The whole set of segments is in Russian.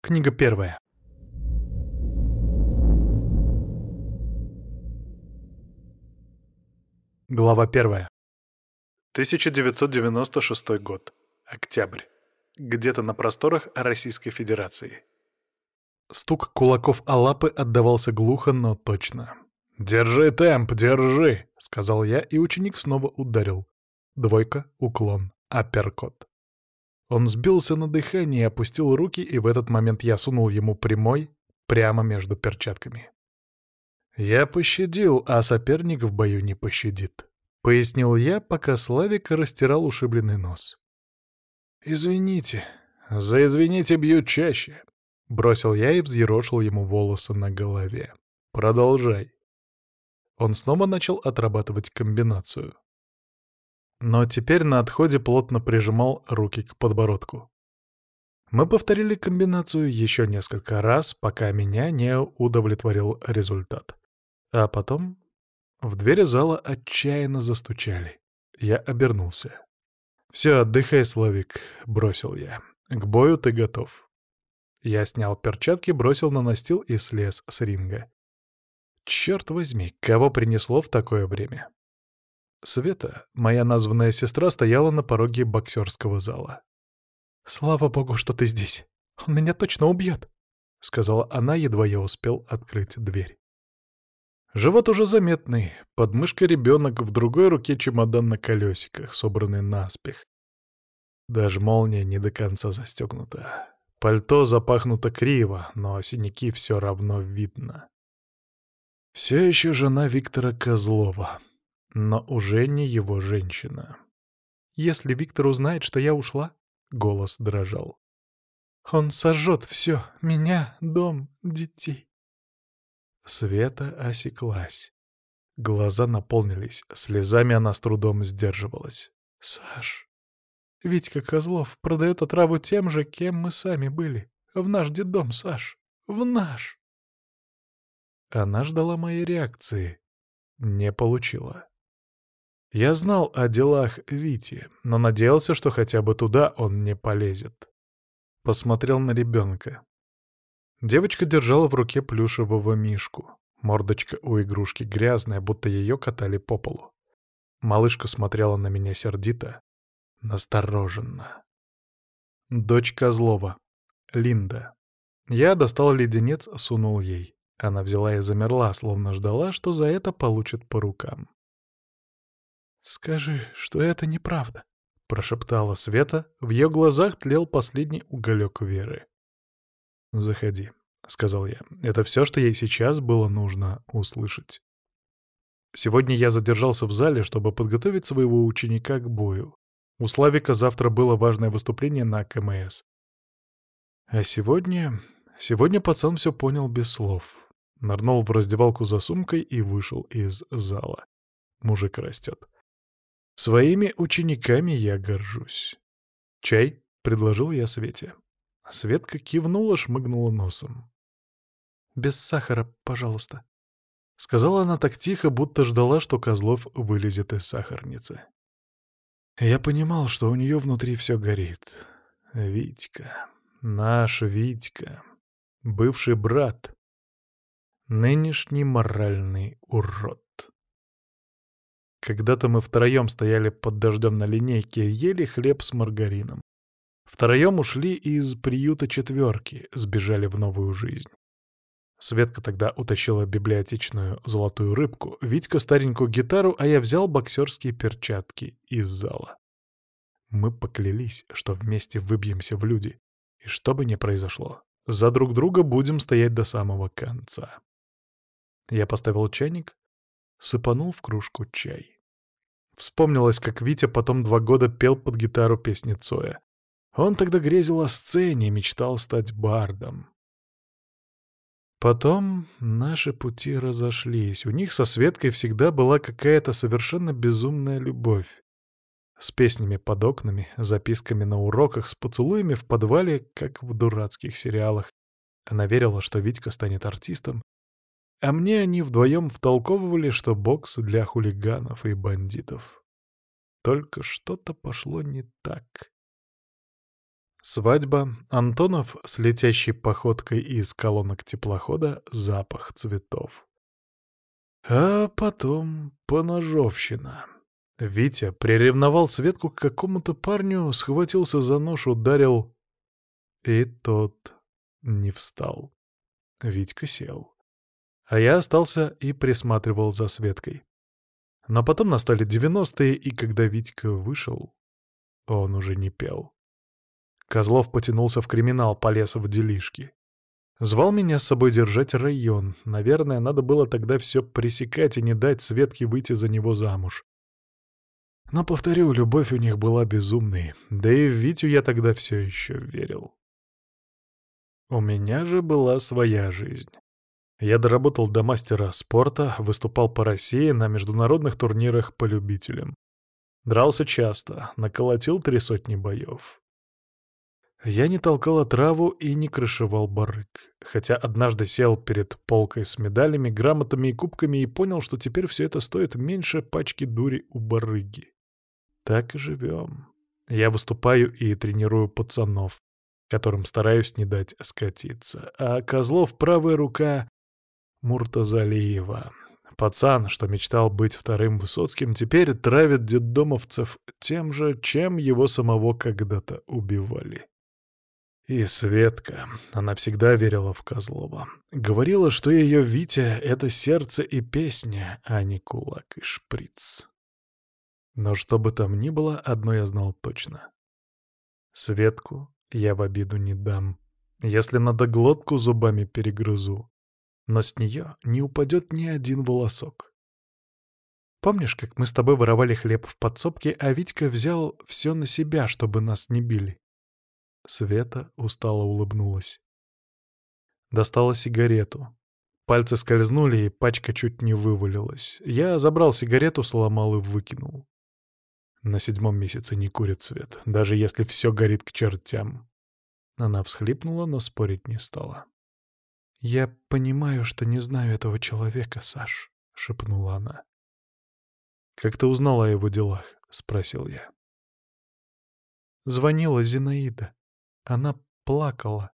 Книга первая. Глава первая. 1996 год. Октябрь. Где-то на просторах Российской Федерации. Стук кулаков о лапы отдавался глухо, но точно. «Держи темп, держи!» — сказал я, и ученик снова ударил. Двойка, уклон, апперкот. Он сбился на дыхание и опустил руки, и в этот момент я сунул ему прямой прямо между перчатками. «Я пощадил, а соперник в бою не пощадит», — пояснил я, пока Славик растирал ушибленный нос. «Извините, за извините бьют чаще», — бросил я и взъерошил ему волосы на голове. «Продолжай». Он снова начал отрабатывать комбинацию. Но теперь на отходе плотно прижимал руки к подбородку. Мы повторили комбинацию еще несколько раз, пока меня не удовлетворил результат. А потом в двери зала отчаянно застучали. Я обернулся. «Все, отдыхай, Славик», — бросил я. «К бою ты готов». Я снял перчатки, бросил на настил и слез с ринга. Черт возьми, кого принесло в такое время? Света, моя названная сестра, стояла на пороге боксерского зала. «Слава богу, что ты здесь. Он меня точно убьет», — сказала она, едва я успел открыть дверь. Живот уже заметный, под мышкой ребенок, в другой руке чемодан на колесиках, собранный наспех. Даже молния не до конца застегнута. Пальто запахнуто криво, но синяки все равно видно. Все еще жена Виктора Козлова, но уже не его женщина. «Если Виктор узнает, что я ушла», — голос дрожал, — «он сожжет все, меня, дом, детей». Света осеклась. Глаза наполнились, слезами она с трудом сдерживалась. «Саш, Витька Козлов продает отраву тем же, кем мы сами были. В наш детдом, Саш, в наш!» Она ждала моей реакции. Не получила. Я знал о делах Вити, но надеялся, что хотя бы туда он не полезет. Посмотрел на ребенка. Девочка держала в руке плюшевого мишку. Мордочка у игрушки грязная, будто ее катали по полу. Малышка смотрела на меня сердито, настороженно. Дочь Козлова. Линда. Я достал леденец, сунул ей. Она взяла и замерла, словно ждала, что за это получит по рукам. «Скажи, что это неправда», — прошептала Света. В ее глазах тлел последний уголек веры. «Заходи», — сказал я. Это все, что ей сейчас было нужно услышать. Сегодня я задержался в зале, чтобы подготовить своего ученика к бою. У Славика завтра было важное выступление на КМС. А сегодня... Сегодня пацан все понял без слов. Нырнул в раздевалку за сумкой и вышел из зала. Мужик растет. Своими учениками я горжусь. «Чай?» — предложил я Свете. Светка кивнула, шмыгнула носом. «Без сахара, пожалуйста», — сказала она так тихо, будто ждала, что Козлов вылезет из сахарницы. Я понимал, что у нее внутри все горит. Витька, наш Витька, бывший брат, нынешний моральный урод. Когда-то мы втроем стояли под дождем на линейке, ели хлеб с маргарином. Втроем ушли из приюта четверки, сбежали в новую жизнь. Светка тогда утащила библиотечную золотую рыбку, Витька старенькую гитару, а я взял боксерские перчатки из зала. Мы поклялись, что вместе выбьемся в люди, и что бы ни произошло, за друг друга будем стоять до самого конца. Я поставил чайник, сыпанул в кружку чай. Вспомнилось, как Витя потом 2 года пел под гитару песни Цоя. Он тогда грезил о сцене и мечтал стать бардом. Потом наши пути разошлись. У них со Светкой всегда была какая-то совершенно безумная любовь. С песнями под окнами, записками на уроках, с поцелуями в подвале, как в дурацких сериалах. Она верила, что Витька станет артистом, а мне они вдвоем втолковывали, что бокс для хулиганов и бандитов. Только что-то пошло не так. Свадьба, Антонов с летящей походкой из колонок теплохода, запах цветов. А потом поножовщина. Витя приревновал Светку к какому-то парню, схватился за нож, ударил, и тот не встал. Витька сел. А я остался и присматривал за Светкой. Но потом настали 90-е, и когда Витька вышел, он уже не пел. Козлов потянулся в криминал, полез в делишки. Звал меня с собой держать район. Наверное, надо было тогда все пресекать и не дать Светке выйти за него замуж. Но, повторю, любовь у них была безумной, да и в Витю я тогда все еще верил. У меня же была своя жизнь. Я доработал до мастера спорта, выступал по России на международных турнирах по любителям. Дрался часто, наколотил 300 боев. Я не толкал отраву и не крышевал барык, хотя однажды сел перед полкой с медалями, грамотами и кубками и понял, что теперь все это стоит меньше пачки дури у барыги. Так и живем. Я выступаю и тренирую пацанов, которым стараюсь не дать скатиться, а Козлов — правая рука Муртазалиева. Пацан, что мечтал быть вторым Высоцким, теперь травит детдомовцев тем же, чем его самого когда-то убивали. И Светка, она всегда верила в Козлова. Говорила, что ее Витя — это сердце и песня, а не кулак и шприц. Но что бы там ни было, одно я знал точно. Светку я в обиду не дам. Если надо, глотку зубами перегрызу. Но с нее не упадет ни один волосок. Помнишь, как мы с тобой воровали хлеб в подсобке, а Витька взял все на себя, чтобы нас не били? Света устало улыбнулась. Достала сигарету. Пальцы скользнули, и пачка чуть не вывалилась. Я забрал сигарету, сломал и выкинул. На 7-м месяце не курит Свет, даже если все горит к чертям. Она всхлипнула, но спорить не стала. «Я понимаю, что не знаю этого человека, Саш», — шепнула она. «Как ты узнала о его делах?» — спросил я. Звонила Зинаида. Она плакала.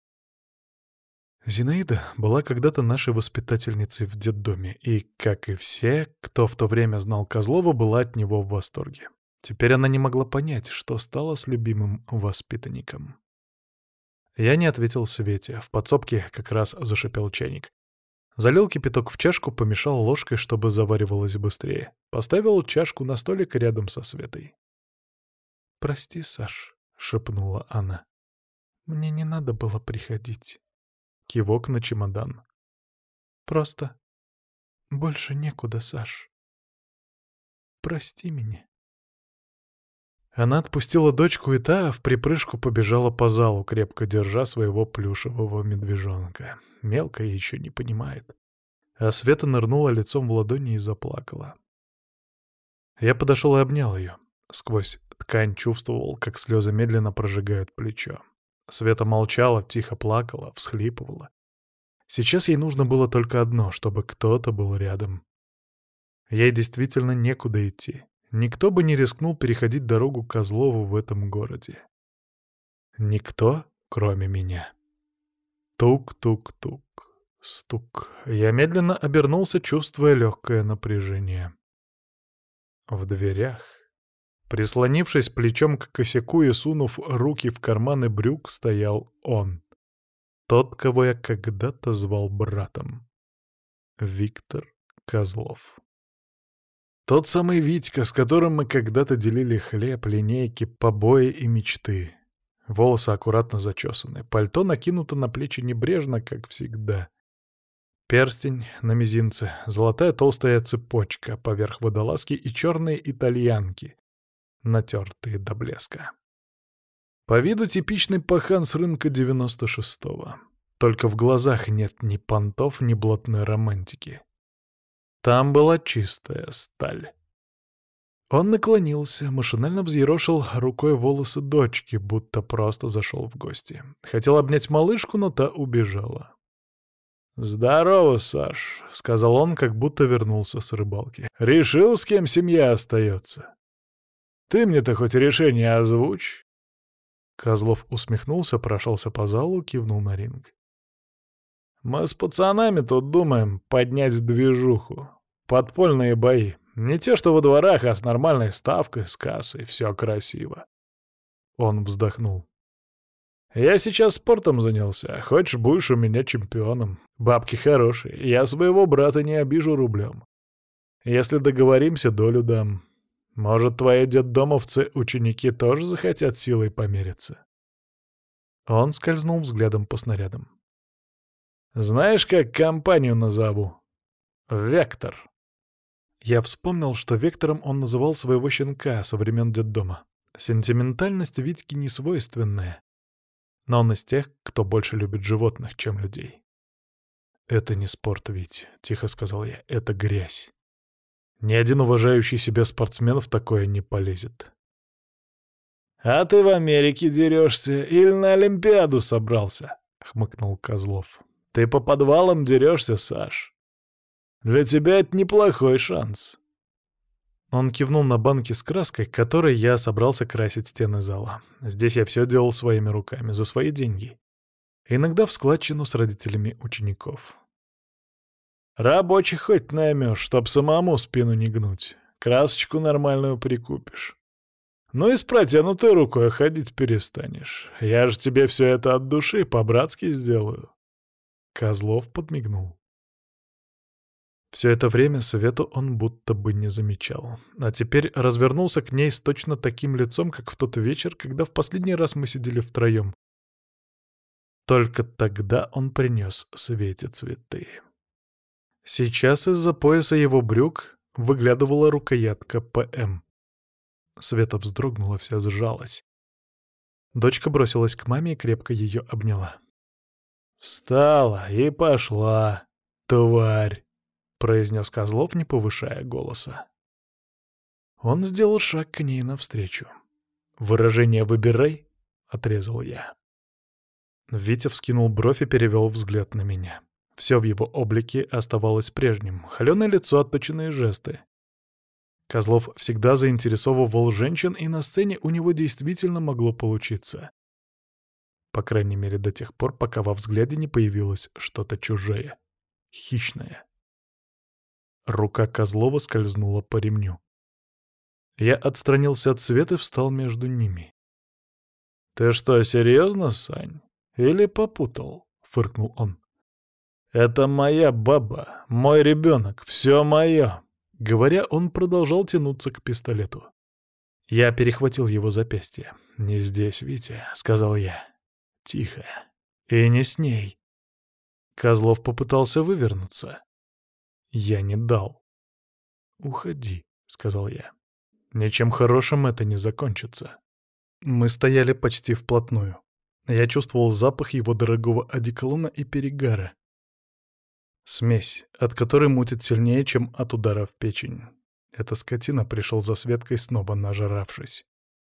Зинаида была когда-то нашей воспитательницей в детдоме и, как и все, кто в то время знал Козлова, была от него в восторге. Теперь она не могла понять, что стало с любимым воспитанником. Я не ответил Свете. В подсобке как раз зашипел чайник. Залил кипяток в чашку, помешал ложкой, чтобы заваривалось быстрее. Поставил чашку на столик рядом со Светой. «Прости, Саш», — шепнула она. «Мне не надо было приходить». Кивок на чемодан. «Просто больше некуда, Саш. Прости меня». Она отпустила дочку, и та вприпрыжку побежала по залу, крепко держа своего плюшевого медвежонка. Мелкая еще не понимает. А Света нырнула лицом в ладони и заплакала. Я подошел и обнял ее. Сквозь ткань чувствовал, как слезы медленно прожигают плечо. Света молчала, тихо плакала, всхлипывала. Сейчас ей нужно было только одно, чтобы кто-то был рядом. Ей действительно некуда идти. Никто бы не рискнул переходить дорогу Козлову в этом городе. Никто, кроме меня. Тук-тук-тук. Стук. Я медленно обернулся, чувствуя легкое напряжение. В дверях, прислонившись плечом к косяку и сунув руки в карманы брюк, стоял он. Тот, кого я когда-то звал братом. Виктор Козлов. Тот самый Витька, с которым мы когда-то делили хлеб, линейки, побои и мечты. Волосы аккуратно зачесаны, пальто накинуто на плечи небрежно, как всегда. Перстень на мизинце, золотая толстая цепочка поверх водолазки и черные итальянки, натертые до блеска. По виду типичный пахан с рынка 96-го. Только в глазах нет ни понтов, ни блатной романтики. Там была чистая сталь. Он наклонился, машинально взъерошил рукой волосы дочки, будто просто зашел в гости. Хотел обнять малышку, но та убежала. «Здорово, Саш», — сказал он, как будто вернулся с рыбалки. «Решил, с кем семья остается? Ты мне-то хоть решение озвучь». Козлов усмехнулся, прошелся по залу, кивнул на ринг. «Мы с пацанами тут думаем поднять движуху. Подпольные бои. Не те, что во дворах, а с нормальной ставкой, с кассой. Все красиво». Он вздохнул. «Я сейчас спортом занялся. Хочешь, будешь у меня чемпионом. Бабки хорошие. Я своего брата не обижу рублем. Если договоримся, долю дам. Может, твои детдомовцы ученики тоже захотят силой помериться?» Он скользнул взглядом по снарядам. «Знаешь, как компанию назову? Вектор». Я вспомнил, что Вектором он называл своего щенка со времен детдома. Сентиментальность Витьке не свойственная, но он из тех, кто больше любит животных, чем людей. «Это не спорт, Вить», — тихо сказал я, — «это грязь. Ни один уважающий себя спортсмен в такое не полезет». «А ты в Америке дерешься или на Олимпиаду собрался?» — хмыкнул Козлов. «Ты по подвалам дерешься, Саш. Для тебя это неплохой шанс». Он кивнул на банки с краской, которой я собрался красить стены зала. Здесь я все делал своими руками, за свои деньги. Иногда в складчину с родителями учеников. «Рабочих хоть наймешь, чтоб самому спину не гнуть. Красочку нормальную прикупишь. Ну и с протянутой рукой ходить перестанешь. Я же тебе все это от души по-братски сделаю». Козлов подмигнул. Все это время Свету он будто бы не замечал. А теперь развернулся к ней с точно таким лицом, как в тот вечер, когда в последний раз мы сидели втроем. Только тогда он принес Свете цветы. Сейчас из-за пояса его брюк выглядывала рукоятка ПМ. Света вздрогнула, вся сжалась. Дочка бросилась к маме и крепко ее обняла. «Встала и пошла, тварь!» — произнес Козлов, не повышая голоса. Он сделал шаг к ней навстречу. «Выражение выбирай», — отрезал я. Витя вскинул бровь и перевел взгляд на меня. Все в его облике оставалось прежним. Холеное лицо, отточенные жесты. Козлов всегда заинтересовывал женщин, и на сцене у него действительно могло получиться. По крайней мере, до тех пор, пока во взгляде не появилось что-то чужое, хищное. Рука Козлова скользнула по ремню. Я отстранился от Светы и встал между ними. «Ты что, серьезно, Сань? Или попутал?» — фыркнул он. «Это моя баба, мой ребенок, все мое!» Говоря, он продолжал тянуться к пистолету. Я перехватил его запястье. «Не здесь, Витя», — сказал я. «Тихо. И не с ней». Козлов попытался вывернуться. Я не дал. «Уходи», — сказал я. «Ничем хорошим это не закончится». Мы стояли почти вплотную. Я чувствовал запах его дорогого одеколона и перегара. Смесь, от которой мутит сильнее, чем от удара в печень. Эта скотина пришел за Светкой, снова нажравшись.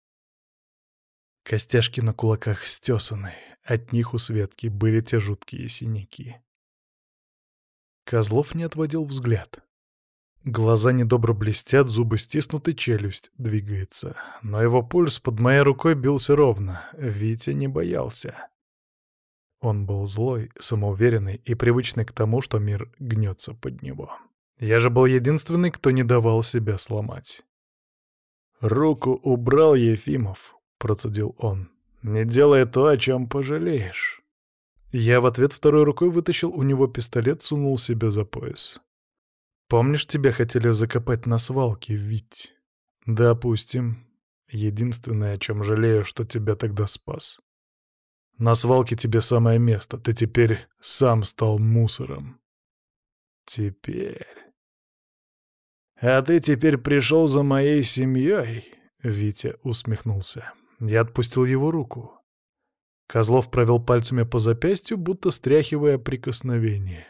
Костяшки на кулаках стесаны. От них у Светки были те жуткие синяки. Козлов не отводил взгляд. Глаза недобро блестят, зубы стиснуты, челюсть двигается. Но его пульс под моей рукой бился ровно. Витя не боялся. Он был злой, самоуверенный и привычный к тому, что мир гнется под него. Я же был единственный, кто не давал себя сломать. «Руку убрал, Ефимов», — процедил он. «Не делай то, о чем пожалеешь». Я в ответ второй рукой вытащил у него пистолет, сунул себе за пояс. «Помнишь, тебя хотели закопать на свалке, Вить?» «Допустим. Единственное, о чем жалею, что тебя тогда спас. На свалке тебе самое место, ты теперь сам стал мусором. Теперь... А ты теперь пришел за моей семьей?» Витя усмехнулся. Я отпустил его руку. Козлов провел пальцами по запястью, будто стряхивая прикосновение.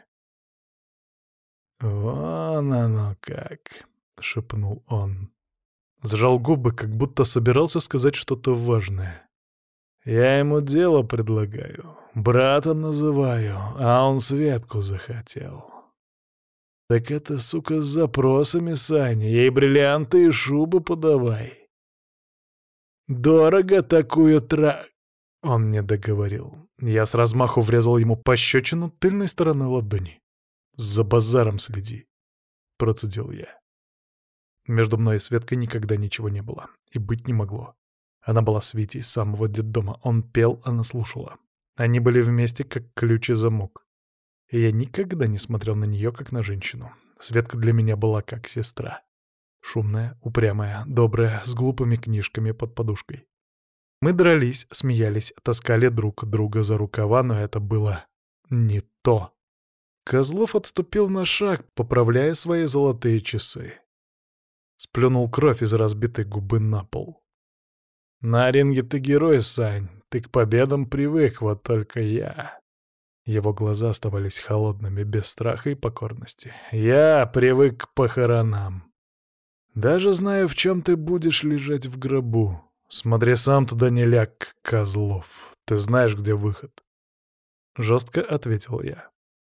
«Вон оно как!» — шепнул он. Сжал губы, как будто собирался сказать что-то важное. «Я ему дело предлагаю, братом называю, а он Светку захотел. Так это, сука, с запросами, Саня, ей бриллианты и шубы подавай. Дорого такую Он не договорил. Я с размаху врезал ему пощечину тыльной стороной ладони. «За базаром следи», — процедил я. Между мной и Светкой никогда ничего не было. И быть не могло. Она была с Витей с самого детдома. Он пел, она слушала. Они были вместе, как ключ и замок. И я никогда не смотрел на нее, как на женщину. Светка для меня была как сестра. Шумная, упрямая, добрая, с глупыми книжками под подушкой. Мы дрались, смеялись, таскали друг друга за рукава, но это было не то. Козлов отступил на шаг, поправляя свои золотые часы. Сплюнул кровь из разбитой губы на пол. «На ринге ты герой, Сань, ты к победам привык, вот только я...» Его глаза оставались холодными, без страха и покорности. «Я привык к похоронам. Даже знаю, в чем ты будешь лежать в гробу. Смотри сам туда не ляг, Козлов. Ты знаешь, где выход». Жестко ответил я.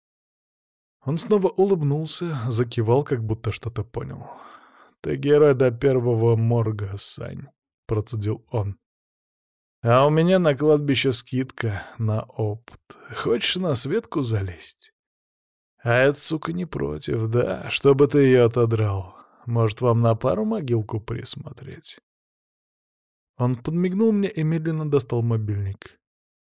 Он снова улыбнулся, закивал, как будто что-то понял. «Ты герой до первого морга, Сань», — процедил он. «А у меня на кладбище скидка на опыт. Хочешь на Светку залезть? А эта сука не против, да? Чтобы ты ее отодрал. Может, вам на пару могилку присмотреть?» Он подмигнул мне и медленно достал мобильник.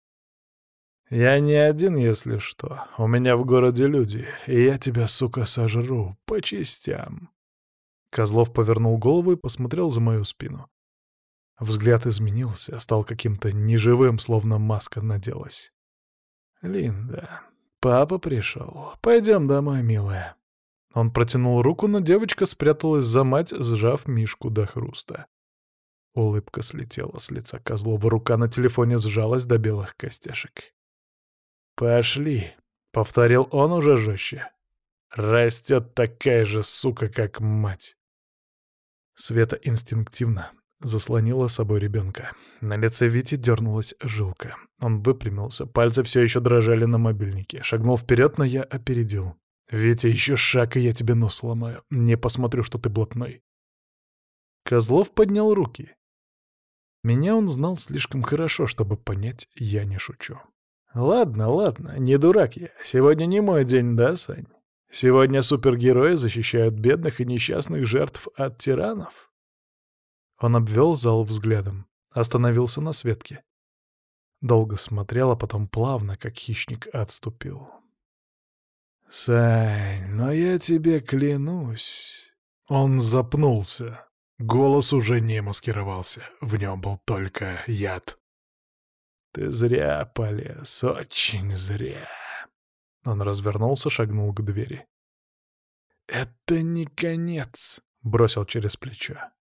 «Я не один, если что. У меня в городе люди, и я тебя, сука, сожру по частям». Козлов повернул голову и посмотрел за мою спину. Взгляд изменился, стал каким-то неживым, словно маска наделась. «Линда, папа пришел. Пойдем домой, милая». Он протянул руку, но девочка спряталась за мать, сжав Мишку до хруста. Улыбка слетела с лица Козлова, рука на телефоне сжалась до белых костяшек. «Пошли», — повторил он уже жестче. «Растет такая же сука, как мать». Света инстинктивно заслонила собой ребенка. На лице Вити дернулась жилка. Он выпрямился, пальцы все еще дрожали на мобильнике. Шагнул вперед, но я опередил. «Витя, еще шаг, и я тебе нос сломаю. Не посмотрю, что ты блатной». Козлов поднял руки. Меня он знал слишком хорошо, чтобы понять, я не шучу. «Ладно, ладно, не дурак я. Сегодня не мой день, да, Сань? Сегодня супергерои защищают бедных и несчастных жертв от тиранов?» Он обвел зал взглядом. Остановился на Светке. Долго смотрел, а потом плавно, как хищник, отступил. «Сань, но я тебе клянусь...» Он запнулся. Голос уже не маскировался. В нем был только яд. «Ты зря полез, очень зря». Он развернулся, шагнул к двери. «Это не конец», — бросил через плечо.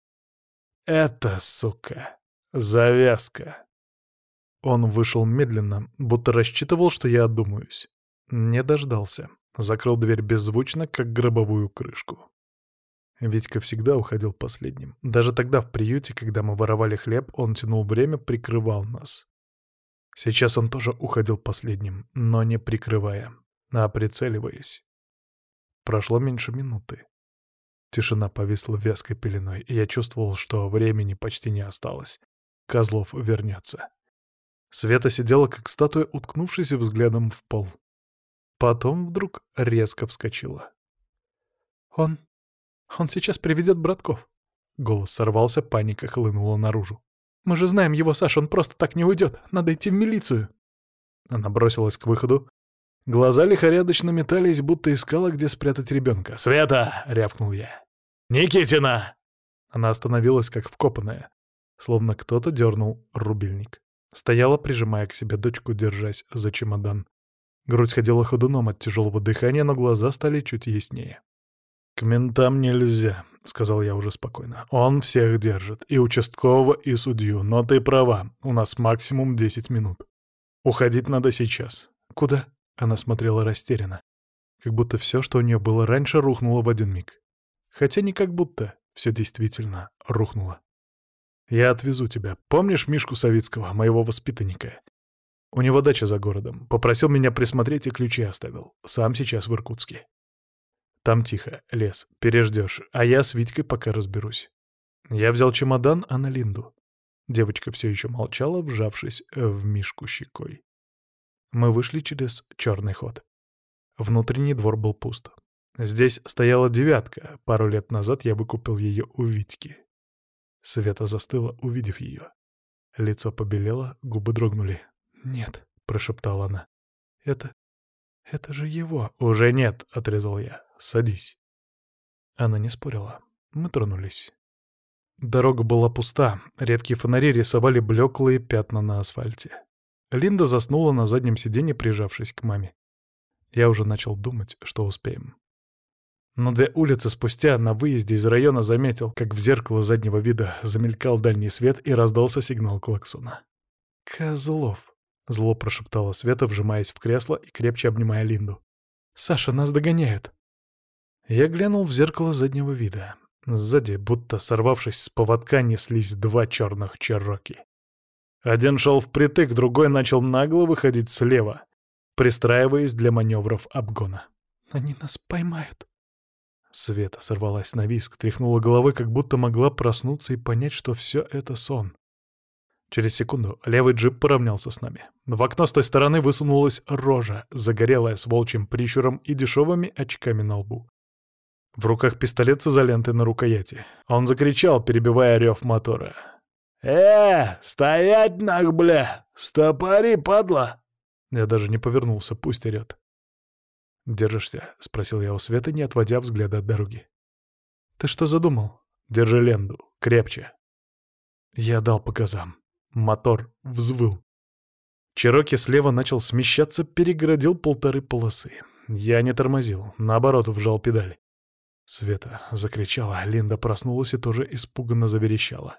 «Это, сука, завязка». Он вышел медленно, будто рассчитывал, что я одумаюсь. Не дождался. Закрыл дверь беззвучно, как гробовую крышку. Витька всегда уходил последним. Даже тогда в приюте, когда мы воровали хлеб, он тянул время, прикрывал нас. Сейчас он тоже уходил последним, но не прикрывая, а прицеливаясь. Прошло меньше минуты. Тишина повисла вязкой пеленой, и я чувствовал, что времени почти не осталось. Козлов вернется. Света сидела, как статуя, уткнувшись взглядом в пол. Потом вдруг резко вскочила. «Он... он сейчас приведет братков!» Голос сорвался, паника хлынула наружу. «Мы же знаем его, Саш, он просто так не уйдет! Надо идти в милицию!» Она бросилась к выходу. Глаза лихорадочно метались, будто искала, где спрятать ребенка. «Света!» — рявкнул я. «Никитина!» Она остановилась, как вкопанная, словно кто-то дернул рубильник. Стояла, прижимая к себе дочку, держась за чемодан. Грудь ходила ходуном от тяжелого дыхания, но глаза стали чуть яснее. «К ментам нельзя», — сказал я уже спокойно. «Он всех держит, и участкового, и судью. Но ты права, у нас максимум 10 минут. Уходить надо сейчас». «Куда?» — она смотрела растерянно. Как будто все, что у нее было раньше, рухнуло в один миг. Хотя не как будто, все действительно рухнуло. «Я отвезу тебя. Помнишь Мишку Савицкого, моего воспитанника? У него дача за городом. Попросил меня присмотреть и ключи оставил. Сам сейчас в Иркутске. Там тихо, лес, переждешь, а я с Витькой пока разберусь». Я взял чемодан, а на Линду. Девочка все еще молчала, вжавшись в Мишку щекой. Мы вышли через черный ход. Внутренний двор был пуст. Здесь стояла девятка. Пару лет назад я выкупил ее у Витьки. Света застыла, увидев ее. Лицо побелело, губы дрогнули. «Нет», — прошептала она. «Это... это же его». «Уже нет», — отрезал я. «Садись». Она не спорила. Мы тронулись. Дорога была пуста, редкие фонари рисовали блеклые пятна на асфальте. Линда заснула на заднем сиденье, прижавшись к маме. Я уже начал думать, что успеем. Но 2 улицы спустя на выезде из района заметил, как в зеркало заднего вида замелькал дальний свет и раздался сигнал клаксона. «Козлов!» — зло прошептала Света, вжимаясь в кресло и крепче обнимая Линду. «Саша, нас догоняют!» Я глянул в зеркало заднего вида. Сзади, будто сорвавшись с поводка, неслись 2 черных чероки. Один шел впритык, другой начал нагло выходить слева, пристраиваясь для маневров обгона. «Они нас поймают!» Света сорвалась на визг, тряхнула головой, как будто могла проснуться и понять, что все это сон. Через секунду левый джип поравнялся с нами. В окно с той стороны высунулась рожа, загорелая с волчьим прищуром и дешевыми очками на лбу. В руках пистолет с изолентой на рукояти. Он закричал, перебивая рев мотора. Стоять нах, бля! Стопори, падла!» Я даже не повернулся, пусть орёт. «Держишься?» — спросил я у Светы, не отводя взгляда от дороги. «Ты что задумал?» «Держи ленду. Крепче». Я дал по газам. Мотор взвыл. Чероки слева начал смещаться, перегородил 1,5 полосы. Я не тормозил, наоборот, вжал педаль. Света закричала, Линда проснулась и тоже испуганно заверещала.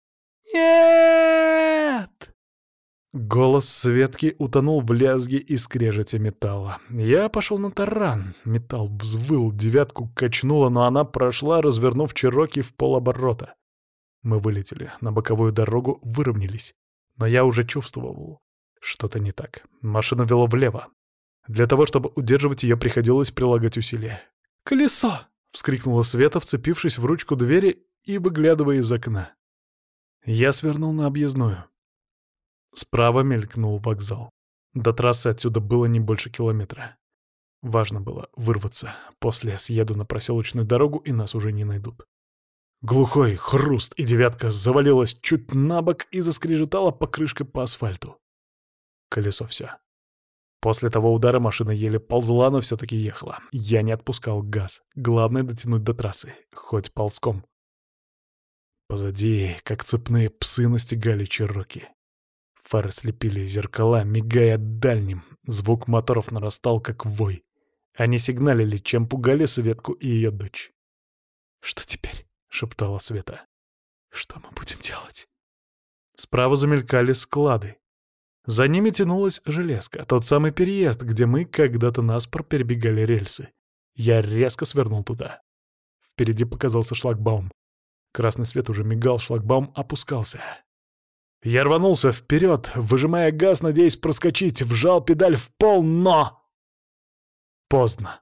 «Нет!» Голос Светки утонул в лязге и скрежете металла. Я пошел на таран. Металл взвыл, девятку качнуло, но она прошла, развернув Чероки в полоборота. Мы вылетели на боковую дорогу, выровнялись. Но я уже чувствовал, что-то не так. Машина вела влево. Для того, чтобы удерживать ее, приходилось прилагать усилия. «Колесо!» — вскрикнула Света, вцепившись в ручку двери и выглядывая из окна. Я свернул на объездную. Справа мелькнул вокзал. До трассы отсюда было не больше километра. Важно было вырваться. После съеду на проселочную дорогу, и нас уже не найдут. Глухой хруст, и девятка завалилась чуть на бок и заскрежетала покрышкой по асфальту. Колесо все. После того удара машина еле ползла, но все-таки ехала. Я не отпускал газ. Главное — дотянуть до трассы, хоть ползком. Позади, как цепные псы, настигали чероки. Фары слепили зеркала, мигая дальним. Звук моторов нарастал, как вой. Они сигналили, чем пугали Светку и ее дочь. «Что теперь?» — шептала Света. «Что мы будем делать?» Справа замелькали склады. За ними тянулась железка, тот самый переезд, где мы когда-то наспор перебегали рельсы. Я резко свернул туда. Впереди показался шлагбаум. Красный свет уже мигал, шлагбаум опускался. Я рванулся вперед, выжимая газ, надеясь проскочить, вжал педаль в пол, но... Поздно.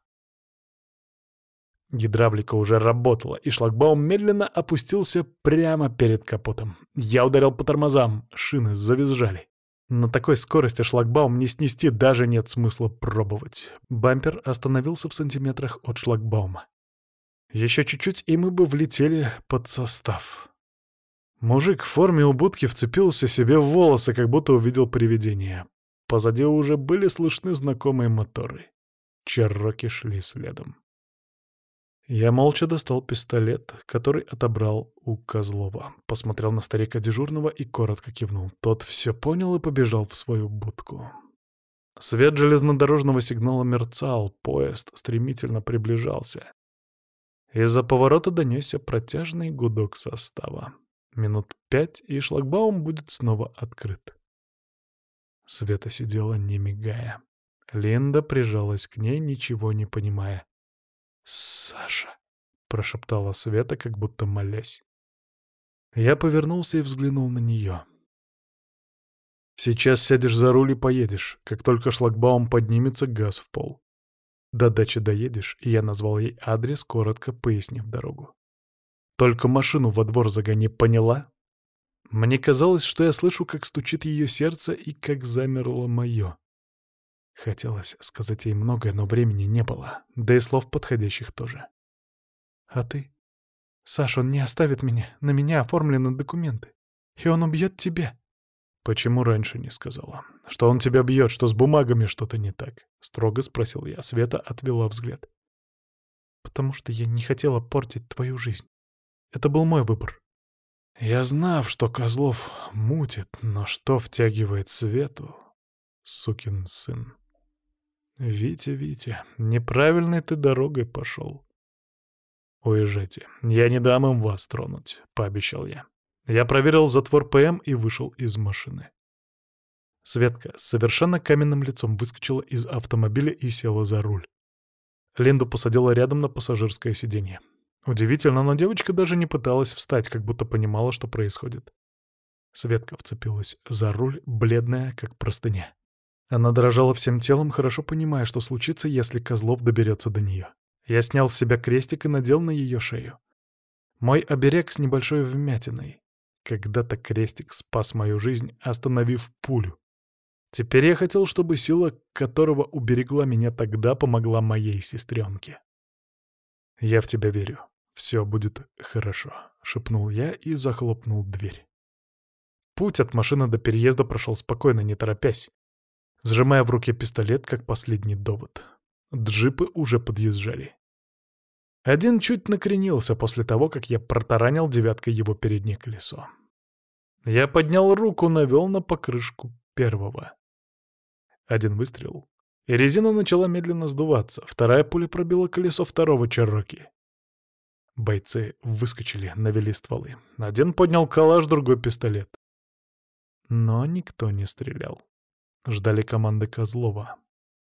Гидравлика уже работала, и шлагбаум медленно опустился прямо перед капотом. Я ударил по тормозам, шины завизжали. На такой скорости шлагбаум не снести, даже нет смысла пробовать. Бампер остановился в сантиметрах от шлагбаума. Еще чуть-чуть, и мы бы влетели под состав. Мужик в форме убудки вцепился себе в волосы, как будто увидел привидение. Позади уже были слышны знакомые моторы. Чероки шли следом. Я молча достал пистолет, который отобрал у Козлова. Посмотрел на старика дежурного и коротко кивнул. Тот все понял и побежал в свою будку. Свет железнодорожного сигнала мерцал, поезд стремительно приближался. Из-за поворота донесся протяжный гудок состава. Минут 5, и шлагбаум будет снова открыт. Света сидела, не мигая. Линда прижалась к ней, ничего не понимая. «Саша!» — прошептала Света, как будто молясь. Я повернулся и взглянул на нее. «Сейчас сядешь за руль и поедешь. Как только шлагбаум поднимется, газ в пол. До дачи доедешь», — и я назвал ей адрес, коротко пояснив дорогу. «Только машину во двор загони, поняла?» Мне казалось, что я слышу, как стучит ее сердце и как замерло мое. Хотелось сказать ей многое, но времени не было, да и слов подходящих тоже. «А ты? Саш, он не оставит меня, на меня оформлены документы, и он убьет тебя». «Почему раньше не сказала? Что он тебя бьет, что с бумагами что-то не так?» — строго спросил я. Света отвела взгляд. «Потому что я не хотела портить твою жизнь. Это был мой выбор». Я знав, что Козлов мутит, но что втягивает Свету, сукин сын. «Витя, Витя, неправильной ты дорогой пошел. Уезжайте, я не дам им вас тронуть», — пообещал я. Я проверил затвор ПМ и вышел из машины. Светка с совершенно каменным лицом выскочила из автомобиля и села за руль. Линду посадила рядом на пассажирское сиденье. Удивительно, но девочка даже не пыталась встать, как будто понимала, что происходит. Светка вцепилась за руль, бледная, как простыня. Она дрожала всем телом, хорошо понимая, что случится, если Козлов доберется до нее. Я снял с себя крестик и надел на ее шею. Мой оберег с небольшой вмятиной. Когда-то крестик спас мою жизнь, остановив пулю. Теперь я хотел, чтобы сила, которого уберегла меня тогда, помогла моей сестренке. «Я в тебя верю. Все будет хорошо», — шепнул я и захлопнул дверь. Путь от машины до переезда прошел спокойно, не торопясь, сжимая в руке пистолет, как последний довод. Джипы уже подъезжали. Один чуть накренился после того, как я протаранил девяткой его переднее колесо. Я поднял руку, навел на покрышку первого. Один выстрел, и резина начала медленно сдуваться. Вторая пуля пробила колесо второго Чероки. Бойцы выскочили, навели стволы. Один поднял калаш, другой — пистолет. Но никто не стрелял. Ждали команды Козлова.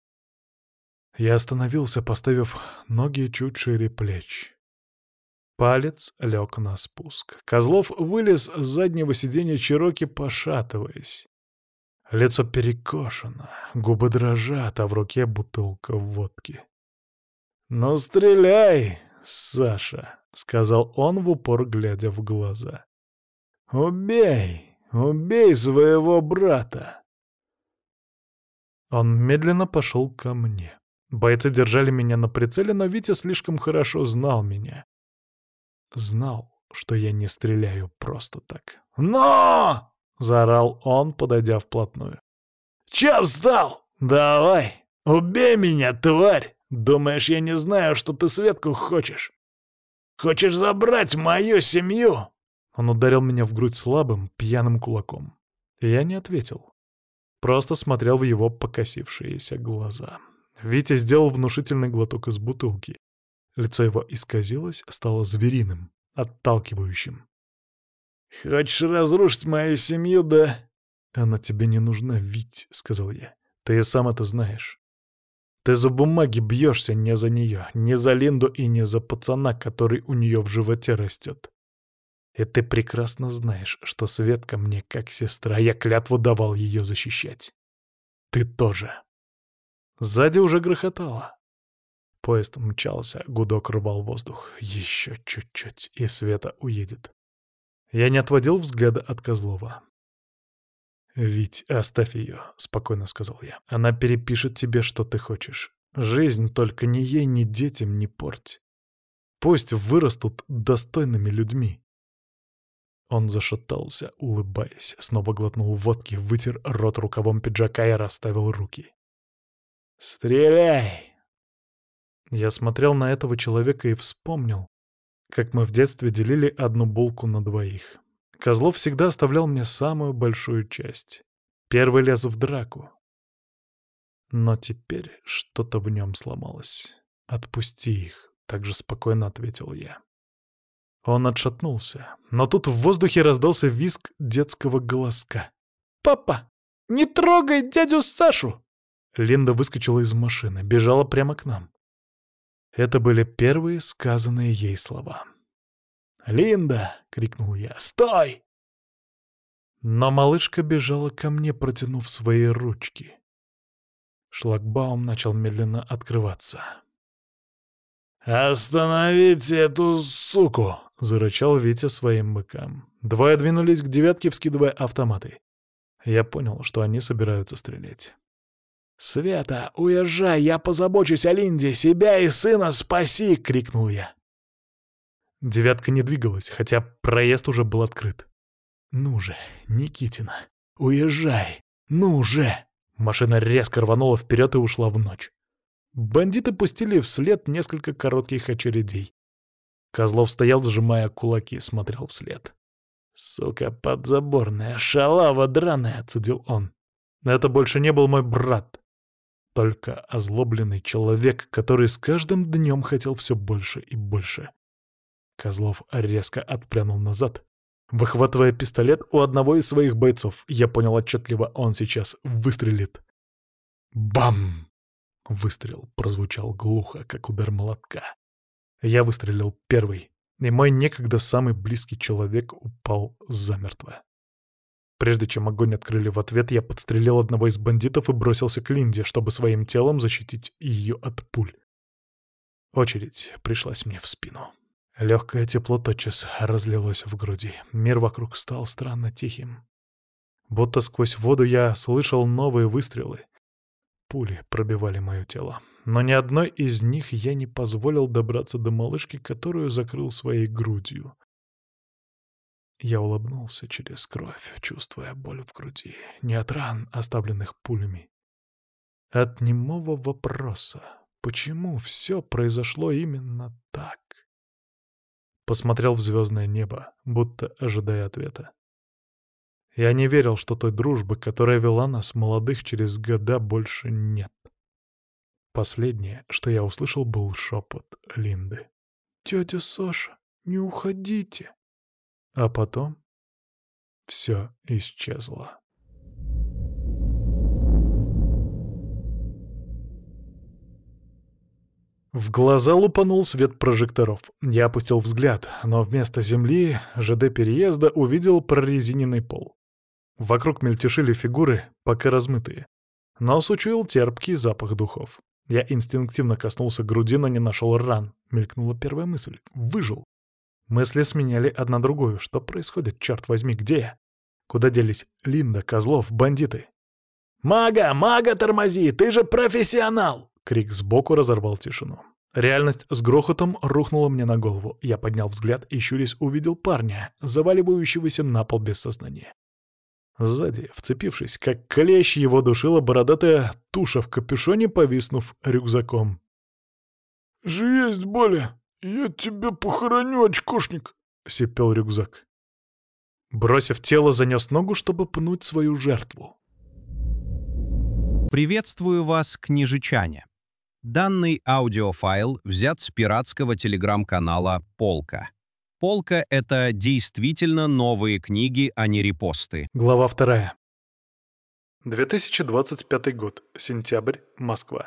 Я остановился, поставив ноги чуть шире плеч. Палец лег на спуск. Козлов вылез с заднего сиденья Чероки, пошатываясь. Лицо перекошено, губы дрожат, а в руке бутылка водки. «Ну, стреляй, Саша!» — сказал он в упор, глядя в глаза. «Убей! Убей своего брата!» Он медленно пошел ко мне. Бойцы держали меня на прицеле, но Витя слишком хорошо знал меня. Знал, что я не стреляю просто так. «Но!» — заорал он, подойдя вплотную. «Чё встал? Давай! Убей меня, тварь! Думаешь, я не знаю, что ты Светку хочешь? Хочешь забрать мою семью?» Он ударил меня в грудь слабым, пьяным кулаком. Я не ответил. Просто смотрел в его покосившиеся глаза. Витя сделал внушительный глоток из бутылки. Лицо его исказилось, стало звериным, отталкивающим. «Хочешь разрушить мою семью, да?» «Она тебе не нужна, Вить», — сказал я. «Ты и сам это знаешь. Ты за бумаги бьешься, не за нее, не за Линду и не за пацана, который у нее в животе растет. И ты прекрасно знаешь, что Светка мне как сестра, я клятву давал ее защищать. Ты тоже». Сзади уже грохотало. Поезд мчался, гудок рвал воздух. Еще чуть-чуть, и Света уедет. Я не отводил взгляда от Козлова. «Вить, оставь ее», — спокойно сказал я. «Она перепишет тебе, что ты хочешь. Жизнь только ни ей, ни детям не порть. Пусть вырастут достойными людьми». Он зашатался, улыбаясь, снова глотнул водки, вытер рот рукавом пиджака и расставил руки. «Стреляй!» Я смотрел на этого человека и вспомнил, как мы в детстве делили одну булку на двоих. Козлов всегда оставлял мне самую большую часть. Первый лез в драку. Но теперь что-то в нем сломалось. «Отпусти их», — так же спокойно ответил я. Он отшатнулся, но тут в воздухе раздался визг детского голоска. «Папа, не трогай дядю Сашу!» Линда выскочила из машины, бежала прямо к нам. Это были первые сказанные ей слова. «Линда!» — крикнул я. «Стой!» Но малышка бежала ко мне, протянув свои ручки. Шлагбаум начал медленно открываться. «Остановите эту суку!» — зарычал Витя своим быкам. Двое двинулись к девятке, вскидывая автоматы. Я понял, что они собираются стрелять. «Света, уезжай, я позабочусь о Линде, себя и сына спаси!» — крикнул я. Девятка не двигалась, хотя проезд уже был открыт. «Ну же, Никитина, уезжай! Ну же!» Машина резко рванула вперед и ушла в ночь. Бандиты пустили вслед несколько коротких очередей. Козлов стоял, сжимая кулаки, смотрел вслед. «Сука подзаборная, шалава драная!» — отсудил он. Это больше не был мой брат. Только озлобленный человек, который с каждым днем хотел все больше и больше. Козлов резко отпрянул назад, выхватывая пистолет у одного из своих бойцов. Я понял отчетливо, он сейчас выстрелит. Бам! Выстрел прозвучал глухо, как удар молотка. Я выстрелил первый, и мой некогда самый близкий человек упал замертво. Прежде чем огонь открыли в ответ, я подстрелил одного из бандитов и бросился к Линде, чтобы своим телом защитить ее от пуль. Очередь пришлась мне в спину. Легкое тепло тотчас разлилось в груди. Мир вокруг стал странно тихим. Будто сквозь воду я слышал новые выстрелы. Пули пробивали мое тело. Но ни одной из них я не позволил добраться до малышки, которую закрыл своей грудью. Я улыбнулся через кровь, чувствуя боль в груди. Не от ран, оставленных пулями. От немого вопроса, почему все произошло именно так? Посмотрел в звездное небо, будто ожидая ответа. Я не верил, что той дружбы, которая вела нас, молодых, через года больше нет. Последнее, что я услышал, был шепот Линды. «Тетя Саша, не уходите!» А потом все исчезло. В глаза лупанул свет прожекторов. Я опустил взгляд, но вместо земли ЖД-переезда увидел прорезиненный пол. Вокруг мельтешили фигуры, пока размытые. Нос учуял терпкий запах духов. Я инстинктивно коснулся груди, но не нашел ран. Мелькнула первая мысль. Выжил. Мысли сменяли одна другую. Что происходит, черт возьми, где я? Куда делись Линда, Козлов, бандиты? «Мага! Мага тормози! Ты же профессионал!» Крик сбоку разорвал тишину. Реальность с грохотом рухнула мне на голову. Я поднял взгляд и, щурясь, увидел парня, заваливающегося на пол без сознания. Сзади, вцепившись, как клещ, его душила бородатая туша в капюшоне, повиснув рюкзаком. «Есть, Боля! Я тебя похороню, очкошник!» — сипел рюкзак. Бросив тело, занес ногу, чтобы пнуть свою жертву. Приветствую вас, книжечане. Данный аудиофайл взят с пиратского телеграм-канала «Полка». «Полка» — это действительно новые книги, а не репосты. Глава 2. 2025 год. Сентябрь. Москва.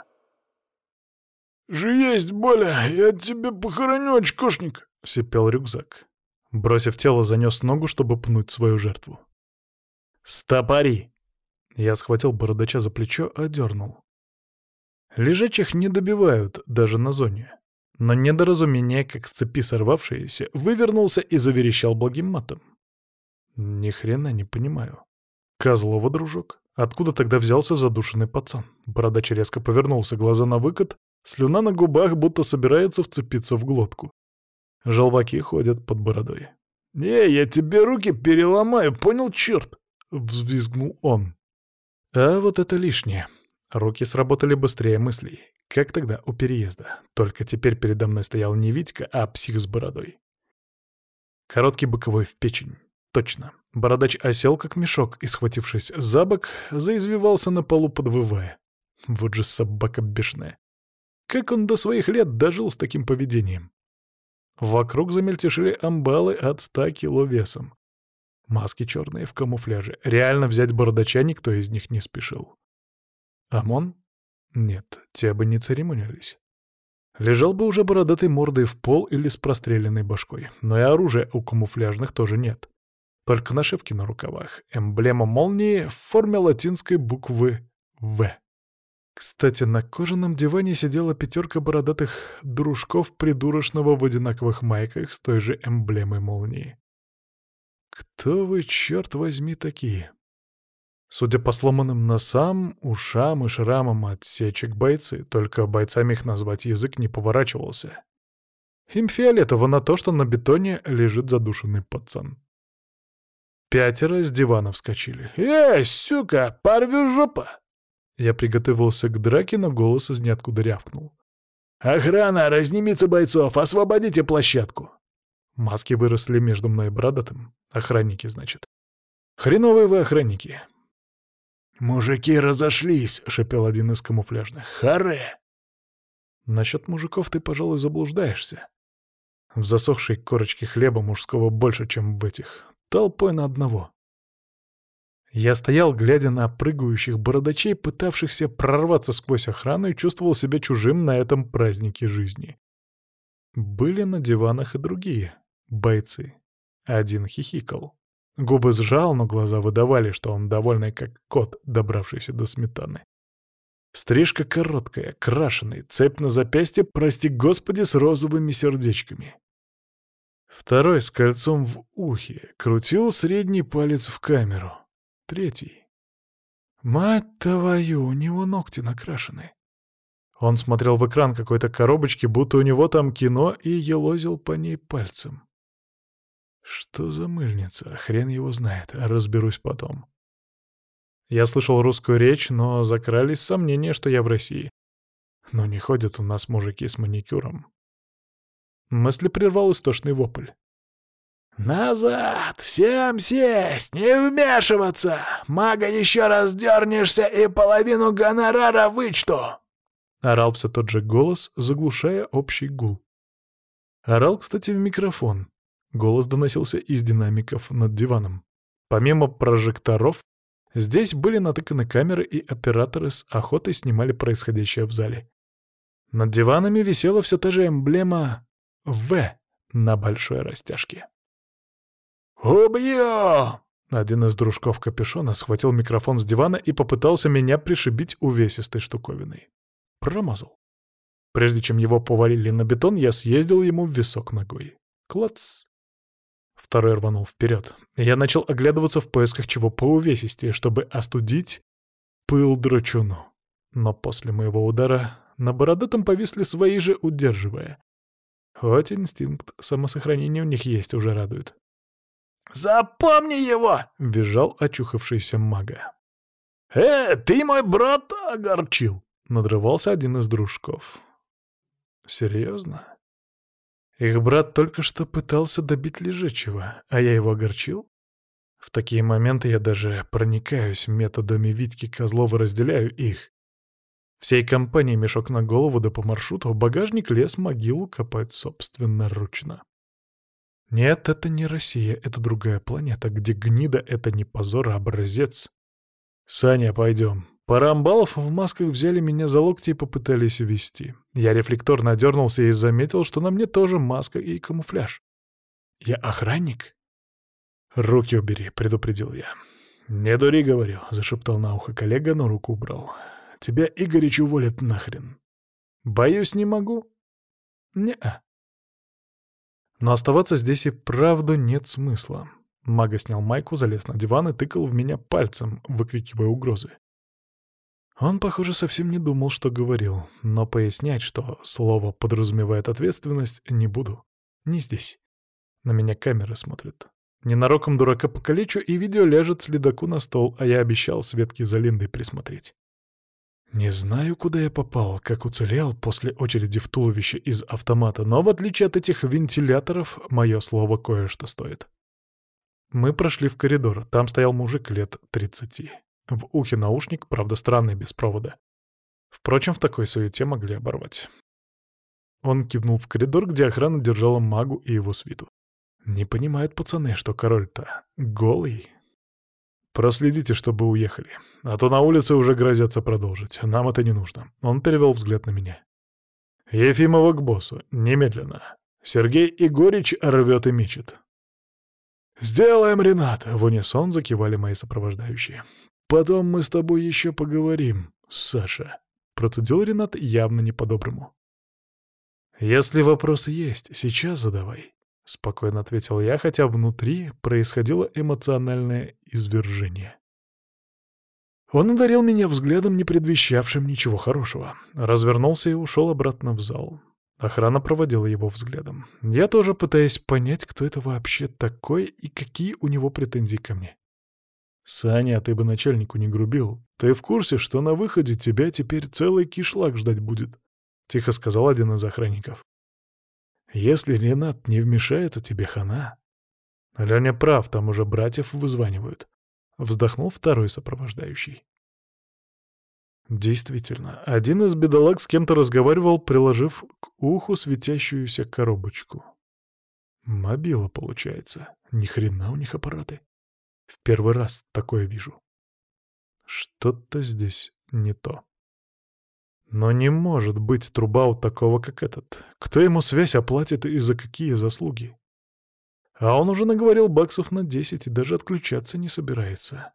«Есть, Боля, я тебя похороню, очкошник!» — сипел рюкзак. Бросив тело, занес ногу, чтобы пнуть свою жертву. «Стопори!» Я схватил бородача за плечо, одернул. Лежачих не добивают, даже на зоне. Но недоразумение, как с цепи сорвавшееся, вывернулся и заверещал благим матом. Ни хрена не понимаю. Козлова, дружок. Откуда тогда взялся задушенный пацан? Бородач резко повернулся, глаза на выкат, слюна на губах, будто собирается вцепиться в глотку. Желваки ходят под бородой. «Не, я тебе руки переломаю, понял, черт?» — взвизгнул он. А вот это лишнее. Руки сработали быстрее мыслей. Как тогда у переезда. Только теперь передо мной стоял не Витька, а псих с бородой. Короткий боковой в печень. Точно. Бородач осел, как мешок, и, схватившись за бок, заизвивался на полу, подвывая. Вот же собака бешеная. Как он до своих лет дожил с таким поведением? Вокруг замельтешили амбалы от 100 кило весом. Маски черные в камуфляже. Реально взять бородача никто из них не спешил. ОМОН? Нет, те бы не церемонились. Лежал бы уже бородатой мордой в пол или с простреленной башкой. Но и оружия у камуфляжных тоже нет. Только нашивки на рукавах. Эмблема молнии в форме латинской буквы «В». Кстати, на кожаном диване сидела 5 бородатых дружков придурочного в одинаковых майках с той же эмблемой молнии. Кто вы, черт возьми, такие? Судя по сломанным носам, ушам и шрамам от сечек бойцы, только бойцами их назвать язык не поворачивался. Им фиолетово на то, что на бетоне лежит задушенный пацан. 5 с дивана вскочили. «Эй, сука, порвешь жопа!» Я приготовился к драке, но голос из ниоткуда рявкнул. «Охрана, разнимите бойцов, освободите площадку!» Маски выросли между мной и бородатым. Охранники, значит. Хреновые вы охранники. «Мужики разошлись!» — шепел один из камуфляжных. «Харе!» Насчет мужиков ты, пожалуй, заблуждаешься. В засохшей корочке хлеба мужского больше, чем в этих. Толпой на одного. Я стоял, глядя на прыгающих бородачей, пытавшихся прорваться сквозь охрану, и чувствовал себя чужим на этом празднике жизни. Были на диванах и другие бойцы. Один хихикал. Губы сжал, но глаза выдавали, что он довольный, как кот, добравшийся до сметаны. Стрижка короткая, крашеный, цепь на запястье, прости господи, с розовыми сердечками. Второй с кольцом в ухе крутил средний палец в камеру. Третий. Мать твою, у него ногти накрашены. Он смотрел в экран какой-то коробочки, будто у него там кино, и елозил по ней пальцем. Что за мыльница? Хрен его знает, разберусь потом. Я слышал русскую речь, но закрались сомнения, что я в России. Но не ходят у нас мужики с маникюром. Мысли прервал истошный вопль. «Назад! Всем сесть! Не вмешиваться! Мага еще раз дернешься и половину гонорара вычту!» Орал все тот же голос, заглушая общий гул. Орал, кстати, в микрофон. Голос доносился из динамиков над диваном. Помимо прожекторов, здесь были натыканы камеры, и операторы с охотой снимали происходящее в зале. Над диванами висела все та же эмблема «В» на большой растяжке. «Убью!» Один из дружков капюшона схватил микрофон с дивана и попытался меня пришибить увесистой штуковиной. Промазал. Прежде чем его повалили на бетон, я съездил ему в висок ногой. Клац! Второй рванул вперед. Я начал оглядываться в поисках чего поувесистее, чтобы остудить пыл драчуну. Но после моего удара на бородатом повисли свои же, удерживая. Хоть инстинкт самосохранения у них есть, уже радует. «Запомни его!» — визжал очухавшийся мага. Ты мой брат огорчил!» — надрывался один из дружков. «Серьезно? Их брат только что пытался добить лежачего, а я его огорчил? В такие моменты я даже проникаюсь методами Витьки Козлова, разделяю их. Всей компанией мешок на голову, да по маршруту, в багажник лез, могилу копать собственноручно. Нет, это не Россия, это другая планета, где гнида — это не позор, а образец. «Саня, пойдем». Парамбалов в масках взяли меня за локти и попытались увести. Я рефлекторно дернулся и заметил, что на мне тоже маска и камуфляж. Я охранник? «Руки убери», — предупредил я. «Не дури, говорю», — зашептал на ухо коллега, но руку убрал. «Тебя Игорич уволят нахрен». «Боюсь, не могу». «Не-а». Но оставаться здесь и правду нет смысла. Мага снял майку, залез на диван и тыкал в меня пальцем, выкрикивая угрозы. Он, похоже, совсем не думал, что говорил, но пояснять, что слово подразумевает ответственность, не буду. Не здесь. На меня камеры смотрят. Ненароком дурака покалечу, и видео ляжет следаку на стол, а я обещал Светке за Линдой присмотреть. Не знаю, куда я попал, как уцелел после очереди в туловище из автомата, но в отличие от этих вентиляторов, мое слово кое-что стоит. Мы прошли в коридор, там стоял мужик лет 30. В ухе наушник, правда странный, без провода. Впрочем, в такой суете могли оборвать. Он кивнул в коридор, где охрана держала магу и его свиту. Не понимают пацаны, что король-то голый. Проследите, чтобы уехали. А то на улице уже грозятся продолжить. Нам это не нужно. Он перевел взгляд на меня. Ефимова к боссу. Немедленно. Сергей Игорич рвет и мечет. «Сделаем, Ренат!» — в унисон закивали мои сопровождающие. «Потом мы с тобой еще поговорим, Саша». процедил Ренат явно не по-доброму. «Если вопросы есть, сейчас задавай», — спокойно ответил я, хотя внутри происходило эмоциональное извержение. Он одарил меня взглядом, не предвещавшим ничего хорошего, развернулся и ушел обратно в зал. Охрана проводила его взглядом. Я тоже пытаясь понять, кто это вообще такой и какие у него претензии ко мне. «Саня, ты бы начальнику не грубил. Ты в курсе, что на выходе тебя теперь целый кишлак ждать будет?» — тихо сказал один из охранников. «Если Ренат не вмешается, тебе хана». Леня прав, там уже братьев вызванивают. Вздохнул второй сопровождающий. Действительно, один из бедолаг с кем-то разговаривал, приложив к уху светящуюся коробочку. Мобила, получается. Ни хрена у них аппараты. В первый раз такое вижу. Что-то здесь не то. Но не может быть труба у такого, как этот. Кто ему связь оплатит и за какие заслуги? А он уже наговорил баксов на 10 и даже отключаться не собирается.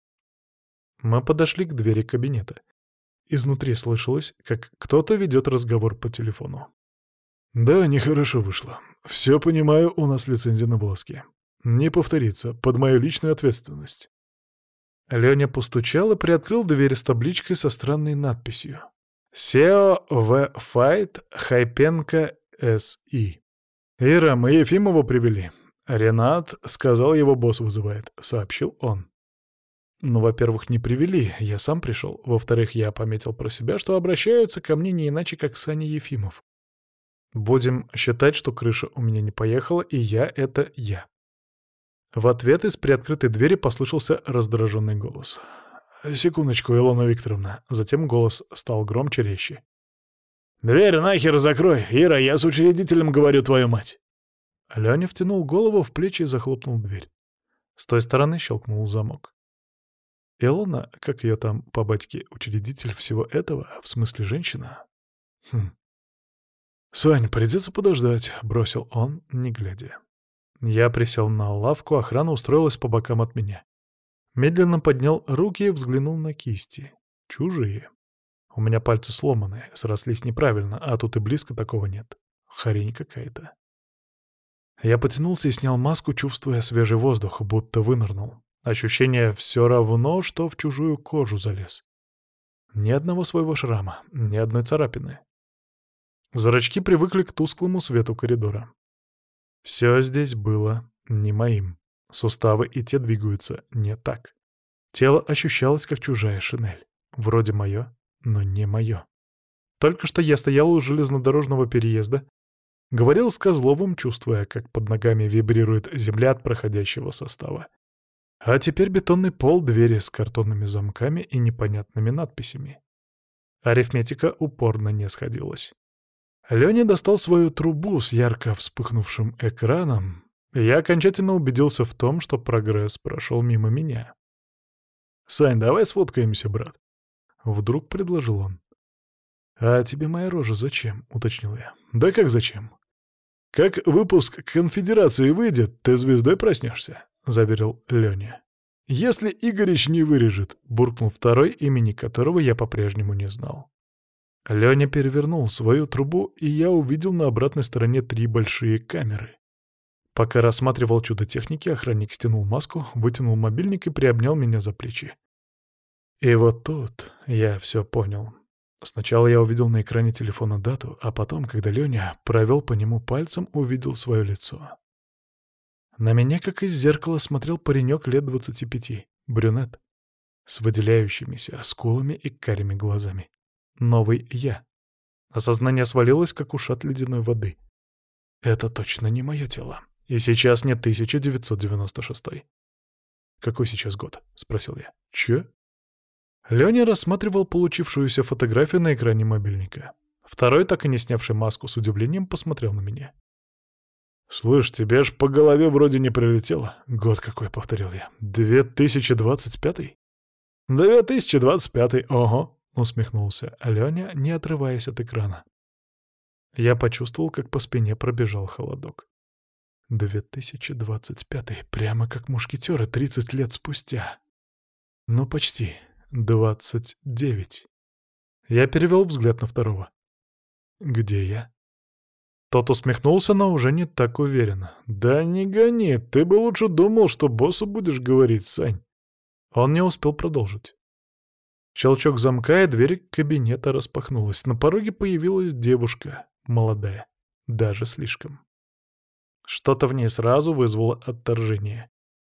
Мы подошли к двери кабинета. Изнутри слышалось, как кто-то ведет разговор по телефону. «Да, нехорошо вышло. Все понимаю, у нас лицензия на волоске. Не повторится, под мою личную ответственность». Леня постучал и приоткрыл дверь с табличкой со странной надписью. «SEO в Fight Хайпенко С.И.» «Ира, мы Ефимова привели. Ренат сказал, его босс вызывает», — сообщил он. Ну, во-первых, не привели, я сам пришел. Во-вторых, я пометил про себя, что обращаются ко мне не иначе, как Саня Ефимов. Будем считать, что крыша у меня не поехала, и я — это я. В ответ из приоткрытой двери послышался раздраженный голос. «Секундочку, Илона Викторовна». Затем голос стал громче, резче. «Дверь нахер закрой! Ира, я с учредителем говорю, твою мать!» Леня втянул голову в плечи и захлопнул дверь. С той стороны щелкнул замок. Илона, как ее там по батьке, учредитель всего этого, в смысле женщина? «Сань, придется подождать», — бросил он, не глядя. Я присел на лавку, охрана устроилась по бокам от меня. Медленно поднял руки и взглянул на кисти. Чужие. У меня пальцы сломаны, срослись неправильно, а тут и близко такого нет. Хрень какая-то. Я потянулся и снял маску, чувствуя свежий воздух, будто вынырнул. Ощущение все равно, что в чужую кожу залез. Ни одного своего шрама, ни одной царапины. Зрачки привыкли к тусклому свету коридора. Все здесь было не моим. Суставы и те двигаются не так. Тело ощущалось, как чужая шинель. Вроде мое, но не мое. Только что я стоял у железнодорожного переезда, говорил с Козловым, чувствуя, как под ногами вибрирует земля от проходящего состава. А теперь бетонный пол, двери с картонными замками и непонятными надписями. Арифметика упорно не сходилась. Леня достал свою трубу с ярко вспыхнувшим экраном, и я окончательно убедился в том, что прогресс прошел мимо меня. «Сань, давай сфоткаемся, брат», — вдруг предложил он. «А тебе моя рожа зачем?» — уточнил я. «Да как зачем? Как выпуск «Конфедерации» выйдет, ты звездой проснешься», — заверил Леня. «Если Игорич не вырежет», — буркнул второй, имени которого я по-прежнему не знал. Леня перевернул свою трубу, и я увидел на обратной стороне 3 большие камеры. Пока рассматривал чудо техники, охранник стянул маску, вытянул мобильник и приобнял меня за плечи. И вот тут я все понял. Сначала я увидел на экране телефона дату, а потом, когда Леня провел по нему пальцем, увидел свое лицо. На меня, как из зеркала, смотрел паренек лет 25, брюнет, с выделяющимися скулами и карими глазами. Новый я. Осознание свалилось, как ушат ледяной воды. Это точно не мое тело. И сейчас не 1996. «Какой сейчас год?» — спросил я. «Чё?» Леня рассматривал получившуюся фотографию на экране мобильника. Второй, так и не снявший маску, с удивлением посмотрел на меня. «Слышь, тебе ж по голове вроде не прилетело». «Год какой?» — повторил я. 2025? 2025, ого!» — усмехнулся Леня, не отрываясь от экрана. Я почувствовал, как по спине пробежал холодок. 2025, прямо как мушкетеры 30 лет спустя. Ну, почти. 29. Я перевел взгляд на второго. «Где я?» Тот усмехнулся, но уже не так уверенно. «Да не гони, ты бы лучше думал, что боссу будешь говорить, Сань». Он не успел продолжить. Щелчок замка, и дверь кабинета распахнулась. На пороге появилась девушка, молодая, даже слишком. Что-то в ней сразу вызвало отторжение.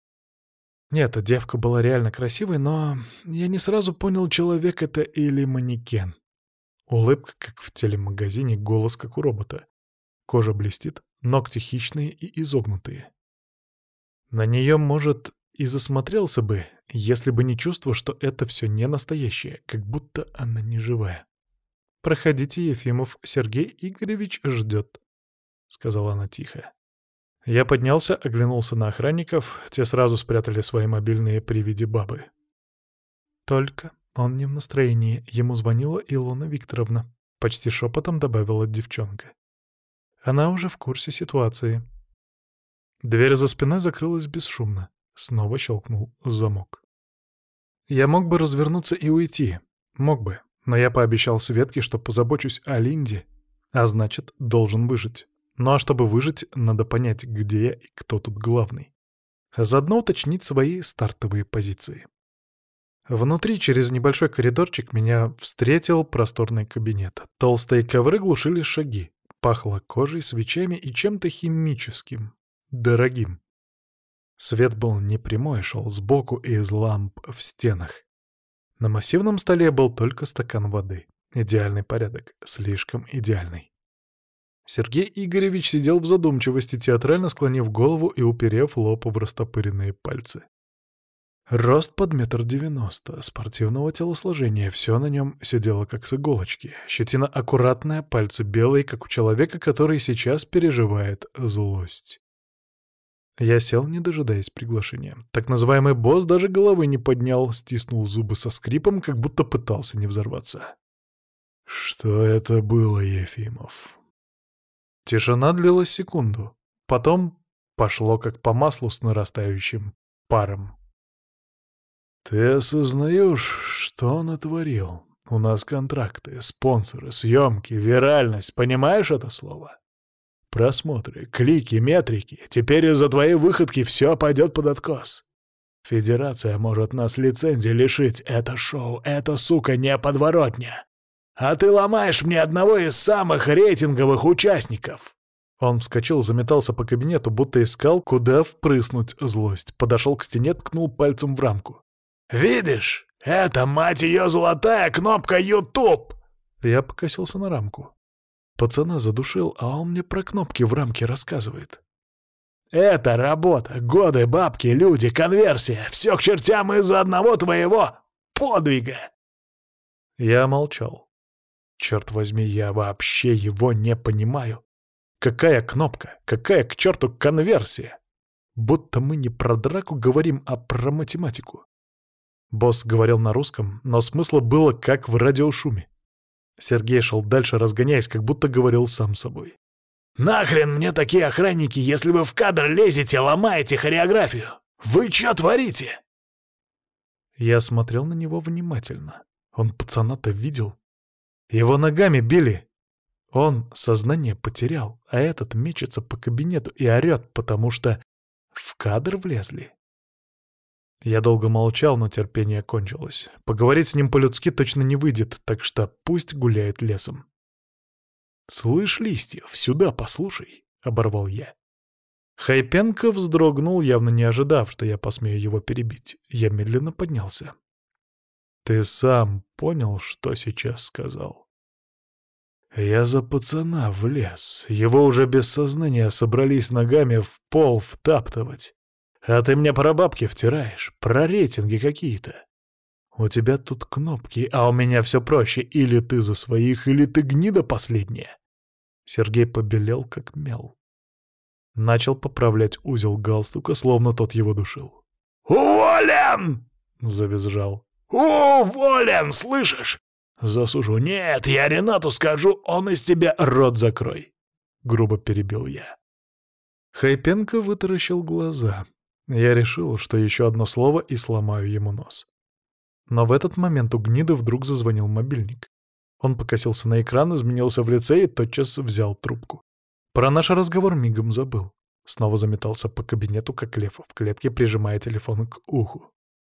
Нет, девка была реально красивой, но я не сразу понял, человек это или манекен. Улыбка, как в телемагазине, голос, как у робота. Кожа блестит, ногти хищные и изогнутые. На нее, может, и засмотрелся бы, если бы не чувство, что это все не настоящее, как будто она не живая. «Проходите, Ефимов, Сергей Игоревич ждет», — сказала она тихо. Я поднялся, оглянулся на охранников, те сразу спрятали свои мобильные при виде бабы. «Только он не в настроении, ему звонила Илона Викторовна», — почти шепотом добавила девчонка. «Она уже в курсе ситуации». Дверь за спиной закрылась бесшумно. Снова щелкнул замок. Я мог бы развернуться и уйти. Мог бы. Но я пообещал Светке, что позабочусь о Линде, а значит, должен выжить. Ну а чтобы выжить, надо понять, где я и кто тут главный. А заодно уточнить свои стартовые позиции. Внутри, через небольшой коридорчик, меня встретил просторный кабинет. Толстые ковры глушили шаги. Пахло кожей, свечами и чем-то химическим. Дорогим. Свет был не прямой, шел сбоку и из ламп в стенах. На массивном столе был только стакан воды. Идеальный порядок, слишком идеальный. Сергей Игоревич сидел в задумчивости, театрально склонив голову и уперев лоб в растопыренные пальцы. Рост под 1,90 м, спортивного телосложения, все на нем сидело как с иголочки. Щетина аккуратная, пальцы белые, как у человека, который сейчас переживает злость. Я сел, не дожидаясь приглашения. Так называемый босс даже головы не поднял, стиснул зубы со скрипом, как будто пытался не взорваться. «Что это было, Ефимов?» Тишина длилась секунду. Потом пошло как по маслу с нарастающим паром. «Ты осознаешь, что он натворил? У нас контракты, спонсоры, съемки, виральность. Понимаешь это слово? Просмотры, клики, метрики. Теперь из-за твоей выходки все пойдет под откос. Федерация может нас лицензии лишить. Это шоу, это, сука, не подворотня. А ты ломаешь мне одного из самых рейтинговых участников!» Он вскочил, заметался по кабинету, будто искал, куда впрыснуть злость. Подошел к стене, ткнул пальцем в рамку. «Видишь? Это, мать ее, золотая кнопка YouTube!» Я покосился на рамку. Пацана задушил, а он мне про кнопки в рамке рассказывает. «Это работа, годы, бабки, люди, конверсия. Все к чертям из-за одного твоего подвига!» Я молчал. Черт возьми, я вообще его не понимаю. Какая кнопка? Какая к черту конверсия? Будто мы не про драку говорим, а про математику. Босс говорил на русском, но смысла было как в радиошуме. Сергей шел дальше, разгоняясь, как будто говорил сам собой. «Нахрен мне такие охранники, если вы в кадр лезете, ломаете хореографию? Вы что творите?» Я смотрел на него внимательно. Он пацана-то видел. Его ногами били. Он сознание потерял, а этот мечется по кабинету и орет, потому что в кадр влезли. Я долго молчал, но терпение кончилось. Поговорить с ним по-людски точно не выйдет, так что пусть гуляет лесом. «Слышь, Листьев, сюда послушай», — оборвал я. Хайпенко вздрогнул, явно не ожидав, что я посмею его перебить. Я медленно поднялся. «Ты сам понял, что сейчас сказал?» «Я за пацана в лес. Его уже без сознания собрались ногами в пол втаптывать. А ты мне про бабки втираешь, про рейтинги какие-то. У тебя тут кнопки, а у меня все проще. Или ты за своих, или ты гнида последняя». Сергей побелел, как мел. Начал поправлять узел галстука, словно тот его душил. «Уволен!» — завизжал. «Уволен, слышишь? Засужу. Нет, я Ренату скажу, он из тебя рот закрой!» Грубо перебил я. Хайпенко вытаращил глаза. Я решил, что еще одно слово и сломаю ему нос. Но в этот момент у гниды вдруг зазвонил мобильник. Он покосился на экран, изменился в лице и тотчас взял трубку. Про наш разговор мигом забыл. Снова заметался по кабинету, как лев в клетке, прижимая телефон к уху.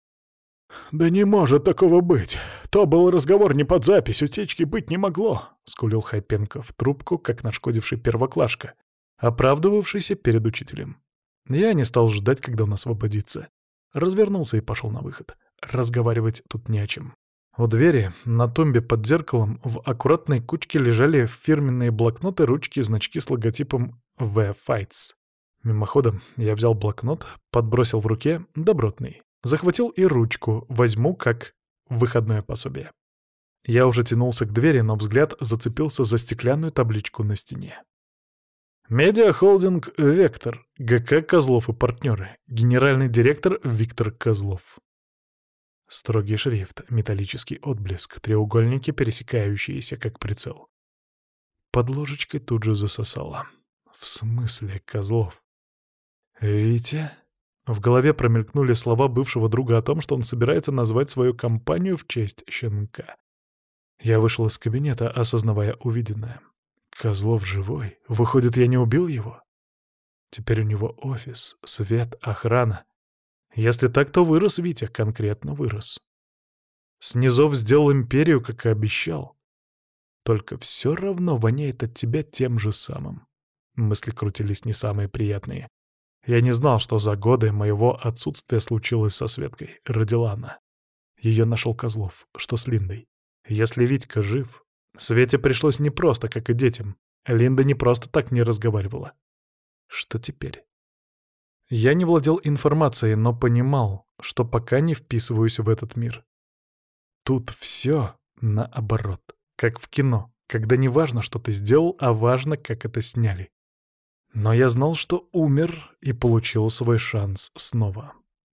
«Да не может такого быть! То был разговор не под запись, утечки быть не могло!» — скулил Хайпенко в трубку, как нашкодивший первоклашка, оправдывавшийся перед учителем. Я не стал ждать, когда он освободится. Развернулся и пошел на выход. Разговаривать тут не о чем. У двери, на тумбе под зеркалом, в аккуратной кучке лежали фирменные блокноты, ручки и значки с логотипом «The Fights». Мимоходом я взял блокнот, подбросил в руке, добротный. Захватил и ручку, возьму как выходное пособие. Я уже тянулся к двери, но взгляд зацепился за стеклянную табличку на стене. Медиахолдинг «Вектор», ГК «Козлов и партнеры», генеральный директор Виктор Козлов. Строгий шрифт, металлический отблеск, треугольники, пересекающиеся как прицел. Под ложечкой тут же засосало. В смысле Козлов? Витя? В голове промелькнули слова бывшего друга о том, что он собирается назвать свою компанию в честь щенка. Я вышел из кабинета, осознавая увиденное. Козлов живой? Выходит, я не убил его? Теперь у него офис, свет, охрана. Если так, то вырос Витя, конкретно вырос. Снизов сделал империю, как и обещал. Только все равно воняет от тебя тем же самым. Мысли крутились не самые приятные. Я не знал, что за годы моего отсутствия случилось со Светкой. Родила она. Ее нашел Козлов. Что с Линдой? Если Витька жив... Свете пришлось непросто, как и детям. Линда не просто так не разговаривала. Что теперь? Я не владел информацией, но понимал, что пока не вписываюсь в этот мир. Тут все наоборот, как в кино, когда не важно, что ты сделал, а важно, как это сняли. Но я знал, что умер и получил свой шанс снова.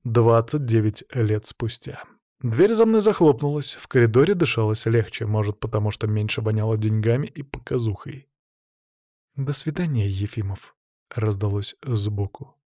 29 лет спустя. Дверь за мной захлопнулась, в коридоре дышалось легче, может, потому что меньше воняло деньгами и показухой. «До свидания, Ефимов», — раздалось сбоку.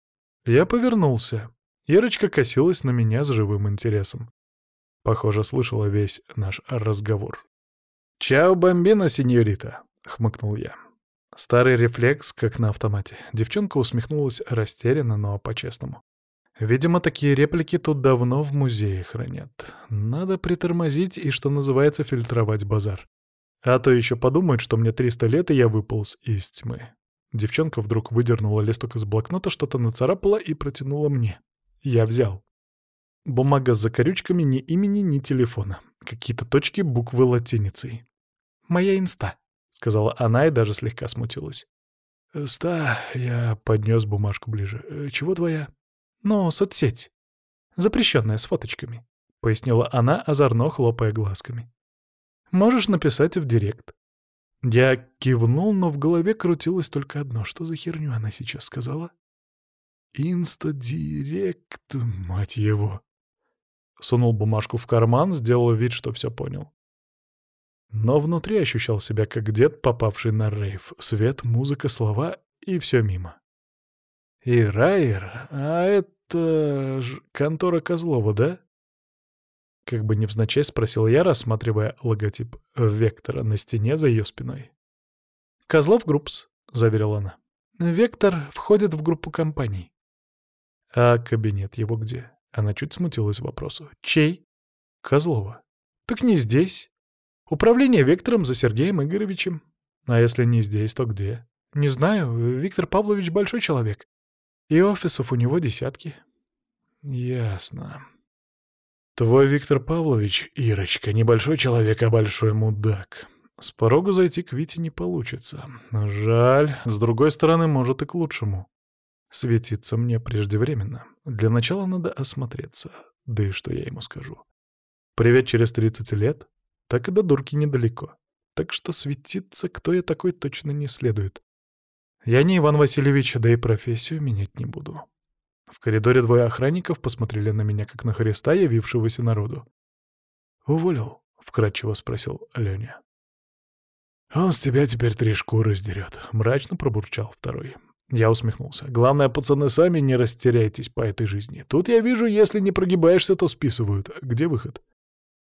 Я повернулся. Ирочка косилась на меня с живым интересом. Похоже, слышала весь наш разговор. «Чао, бомбино, сеньорита», — хмыкнул я. Старый рефлекс, как на автомате. Девчонка усмехнулась растерянно, но по-честному. Видимо, такие реплики тут давно в музее хранят. Надо притормозить и, что называется, фильтровать базар. А то еще подумают, что мне 300 лет, и я выполз из тьмы. Девчонка вдруг выдернула листок из блокнота, что-то нацарапала и протянула мне. Я взял. Бумага с закорючками, ни имени, ни телефона. Какие-то точки, буквы латиницей. «Моя инста», — сказала она и даже слегка смутилась. «Ста», — я поднес бумажку ближе. «Чего твоя?» «Ну, соцсеть. Запрещенная, с фоточками», — пояснила она, озорно хлопая глазками. «Можешь написать в директ». Я кивнул, но в голове крутилось только одно. Что за херню она сейчас сказала? «Инста-директ, мать его». Сунул бумажку в карман, сделал вид, что все понял. Но внутри ощущал себя как дед, попавший на рейв. Свет, музыка, слова и все мимо. «Ираир? А это ж контора Козлова, да?» Как бы невзначай спросил я, рассматривая логотип «Вектора» на стене за ее спиной. «Козлов Группс», — заверила она. «Вектор входит в группу компаний». «А кабинет его где?» Она чуть смутилась вопросу. «Чей?» «Козлова». «Так не здесь. Управление Вектором за Сергеем Игоревичем. А если не здесь, то где?» «Не знаю. Виктор Павлович большой человек. И офисов у него десятки». «Ясно. Твой Виктор Павлович, Ирочка, небольшой человек, а большой мудак. С порога зайти к Вите не получится. Жаль. С другой стороны, может и к лучшему. Светиться мне преждевременно. Для начала надо осмотреться. Да и что я ему скажу? Привет через 30 лет? Так и до дурки недалеко. Так что светиться, кто я такой, точно не следует. Я не Иван Васильевич, да и профессию менять не буду. В коридоре двое охранников посмотрели на меня, как на Христа, явившегося народу. «Уволил?» — вкратчиво спросил Леня. «Он с тебя теперь 3 шкуры сдерет», — мрачно пробурчал второй. Я усмехнулся. «Главное, пацаны, сами не растеряйтесь по этой жизни. Тут я вижу, если не прогибаешься, то списывают. Где выход?»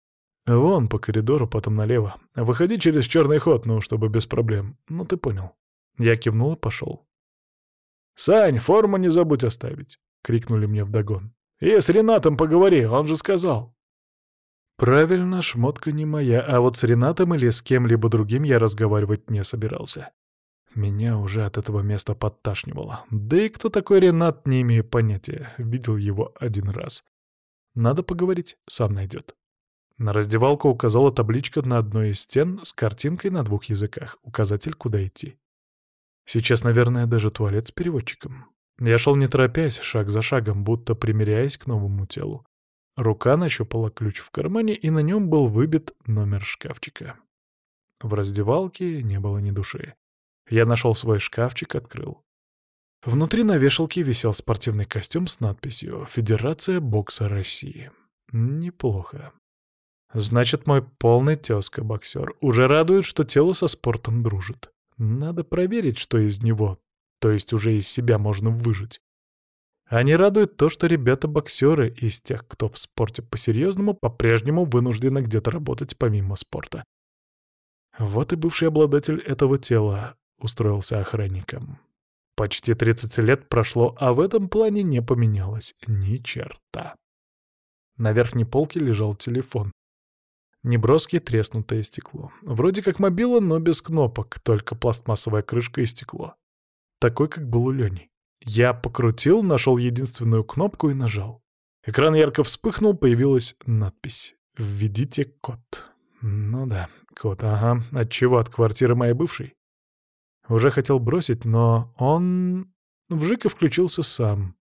Вон по коридору, потом налево. Выходи через черный ход, ну, чтобы без проблем. Ну, ты понял. Я кивнул и пошел. «Сань, форму не забудь оставить!» — крикнули мне вдогон. «И с Ренатом поговори, он же сказал!» Правильно, шмотка не моя, а вот с Ренатом или с кем-либо другим я разговаривать не собирался. Меня уже от этого места подташнивало. Да и кто такой Ренат, не имею понятия. Видел его один раз. Надо поговорить, сам найдет. На раздевалку указала табличка на одной из стен с картинкой на 2 языках. Указатель, куда идти. Сейчас, наверное, даже туалет с переводчиком. Я шел не торопясь, шаг за шагом, будто примиряясь к новому телу. Рука нащупала ключ в кармане, и на нем был выбит номер шкафчика. В раздевалке не было ни души. Я нашел свой шкафчик, открыл. Внутри на вешалке висел спортивный костюм с надписью «Федерация бокса России». Неплохо. Значит, мой полный тезка-боксер уже радует, что тело со спортом дружит. Надо проверить, что из него, то есть уже из себя можно выжить. А не радует то, что ребята-боксеры из тех, кто в спорте по-серьезному, по-прежнему вынуждены где-то работать помимо спорта. Вот и бывший обладатель этого тела устроился охранником. Почти 30 лет прошло, а в этом плане не поменялось ни черта. На верхней полке лежал телефон. Неброский треснутое стекло. Вроде как мобила, но без кнопок, только пластмассовая крышка и стекло. Такой, как был у Лёни. Я покрутил, нашел единственную кнопку и нажал. Экран ярко вспыхнул, появилась надпись «Введите код». Ну да, код, ага. Отчего, от квартиры моей бывшей? Уже хотел бросить, но он вжик и включился сам.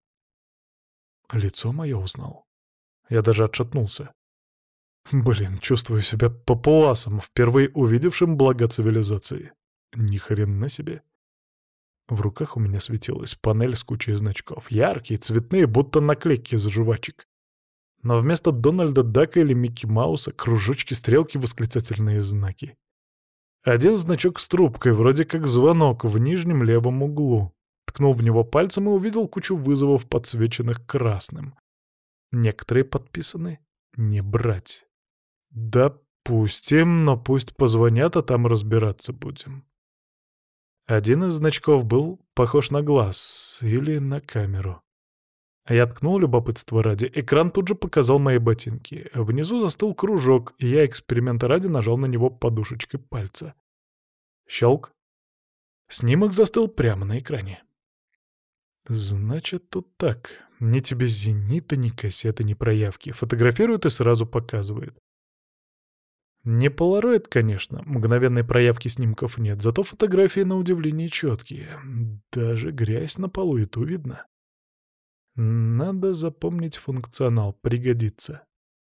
Лицо мое узнал. Я даже отшатнулся. Блин, чувствую себя папуасом, впервые увидевшим блага цивилизации. Ни хрена себе. В руках у меня светилась панель с кучей значков. Яркие, цветные, будто наклейки из жвачек. Но вместо Дональда Дака или Микки Мауса кружочки, стрелки, восклицательные знаки. Один значок с трубкой, вроде как звонок, в нижнем левом углу. Ткнул в него пальцем и увидел кучу вызовов, подсвеченных красным. Некоторые подписаны «Не брать». Допустим, но пусть позвонят, а там разбираться будем. Один из значков был похож на глаз или на камеру. Я ткнул любопытство ради. Экран тут же показал мои ботинки. Внизу застыл кружок, и я эксперимента ради нажал на него подушечкой пальца. Щелк. Снимок застыл прямо на экране. Значит, тут так. Ни тебе зенита, ни кассеты, ни проявки. Фотографируют и сразу показывают. Не полароид, конечно, мгновенной проявки снимков нет, зато фотографии на удивление четкие. Даже грязь на полу и ту видно. Надо запомнить функционал, пригодится.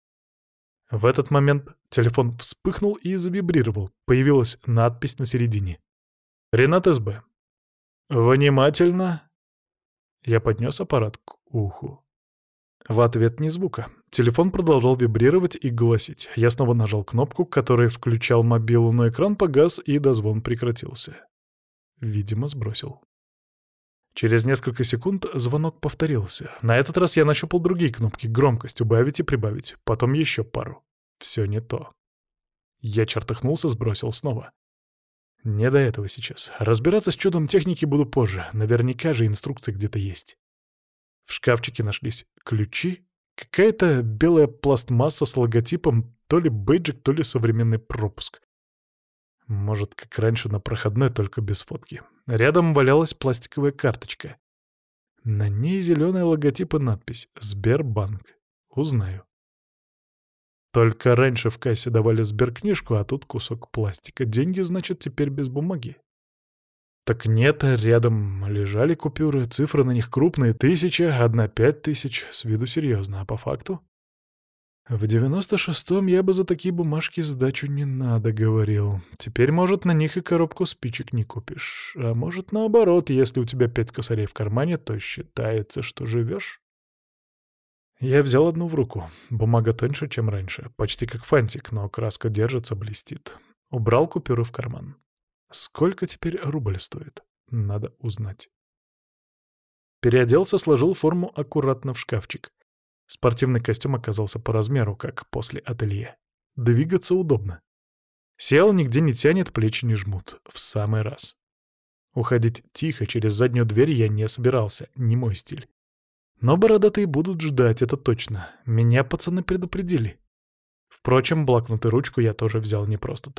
В этот момент телефон вспыхнул и завибрировал. Появилась надпись на середине. «Ренат СБ». «Внимательно». Я поднес аппарат к уху. В ответ ни звука. Телефон продолжал вибрировать и гласить. Я снова нажал кнопку, которая включал мобилу, но экран погас, и дозвон прекратился. Видимо, сбросил. Через несколько секунд звонок повторился. На этот раз я нащупал другие кнопки. Громкость убавить и прибавить. Потом еще пару. Все не то. Я чертыхнулся, сбросил снова. Не до этого сейчас. Разбираться с чудом техники буду позже. Наверняка же инструкции где-то есть. В шкафчике нашлись ключи, какая-то белая пластмасса с логотипом, то ли бейджик, то ли современный пропуск. Может, как раньше на проходной, только без фотки. Рядом валялась пластиковая карточка. На ней зеленый логотип и надпись «Сбербанк». Узнаю. Только раньше в кассе давали сберкнижку, а тут кусок пластика. Деньги, значит, теперь без бумаги. Так нет, рядом лежали купюры, цифры на них крупные, 1000, одна 5000, с виду серьезно, а по факту? В 96-м я бы за такие бумажки сдачу не надо говорил. Теперь, может, на них и коробку спичек не купишь. А может, наоборот, если у тебя 5 косарей в кармане, то считается, что живешь? Я взял одну в руку. Бумага тоньше, чем раньше. Почти как фантик, но краска держится, блестит. Убрал купюры в карман. Сколько теперь рубль стоит? Надо узнать. Переоделся, сложил форму аккуратно в шкафчик. Спортивный костюм оказался по размеру, как после ателье. Двигаться удобно. Сел, нигде не тянет, плечи не жмут. В самый раз. Уходить тихо через заднюю дверь я не собирался, не мой стиль. Но бородатые будут ждать, это точно. Меня пацаны предупредили. Впрочем, блокнот и ручку я тоже взял не просто так.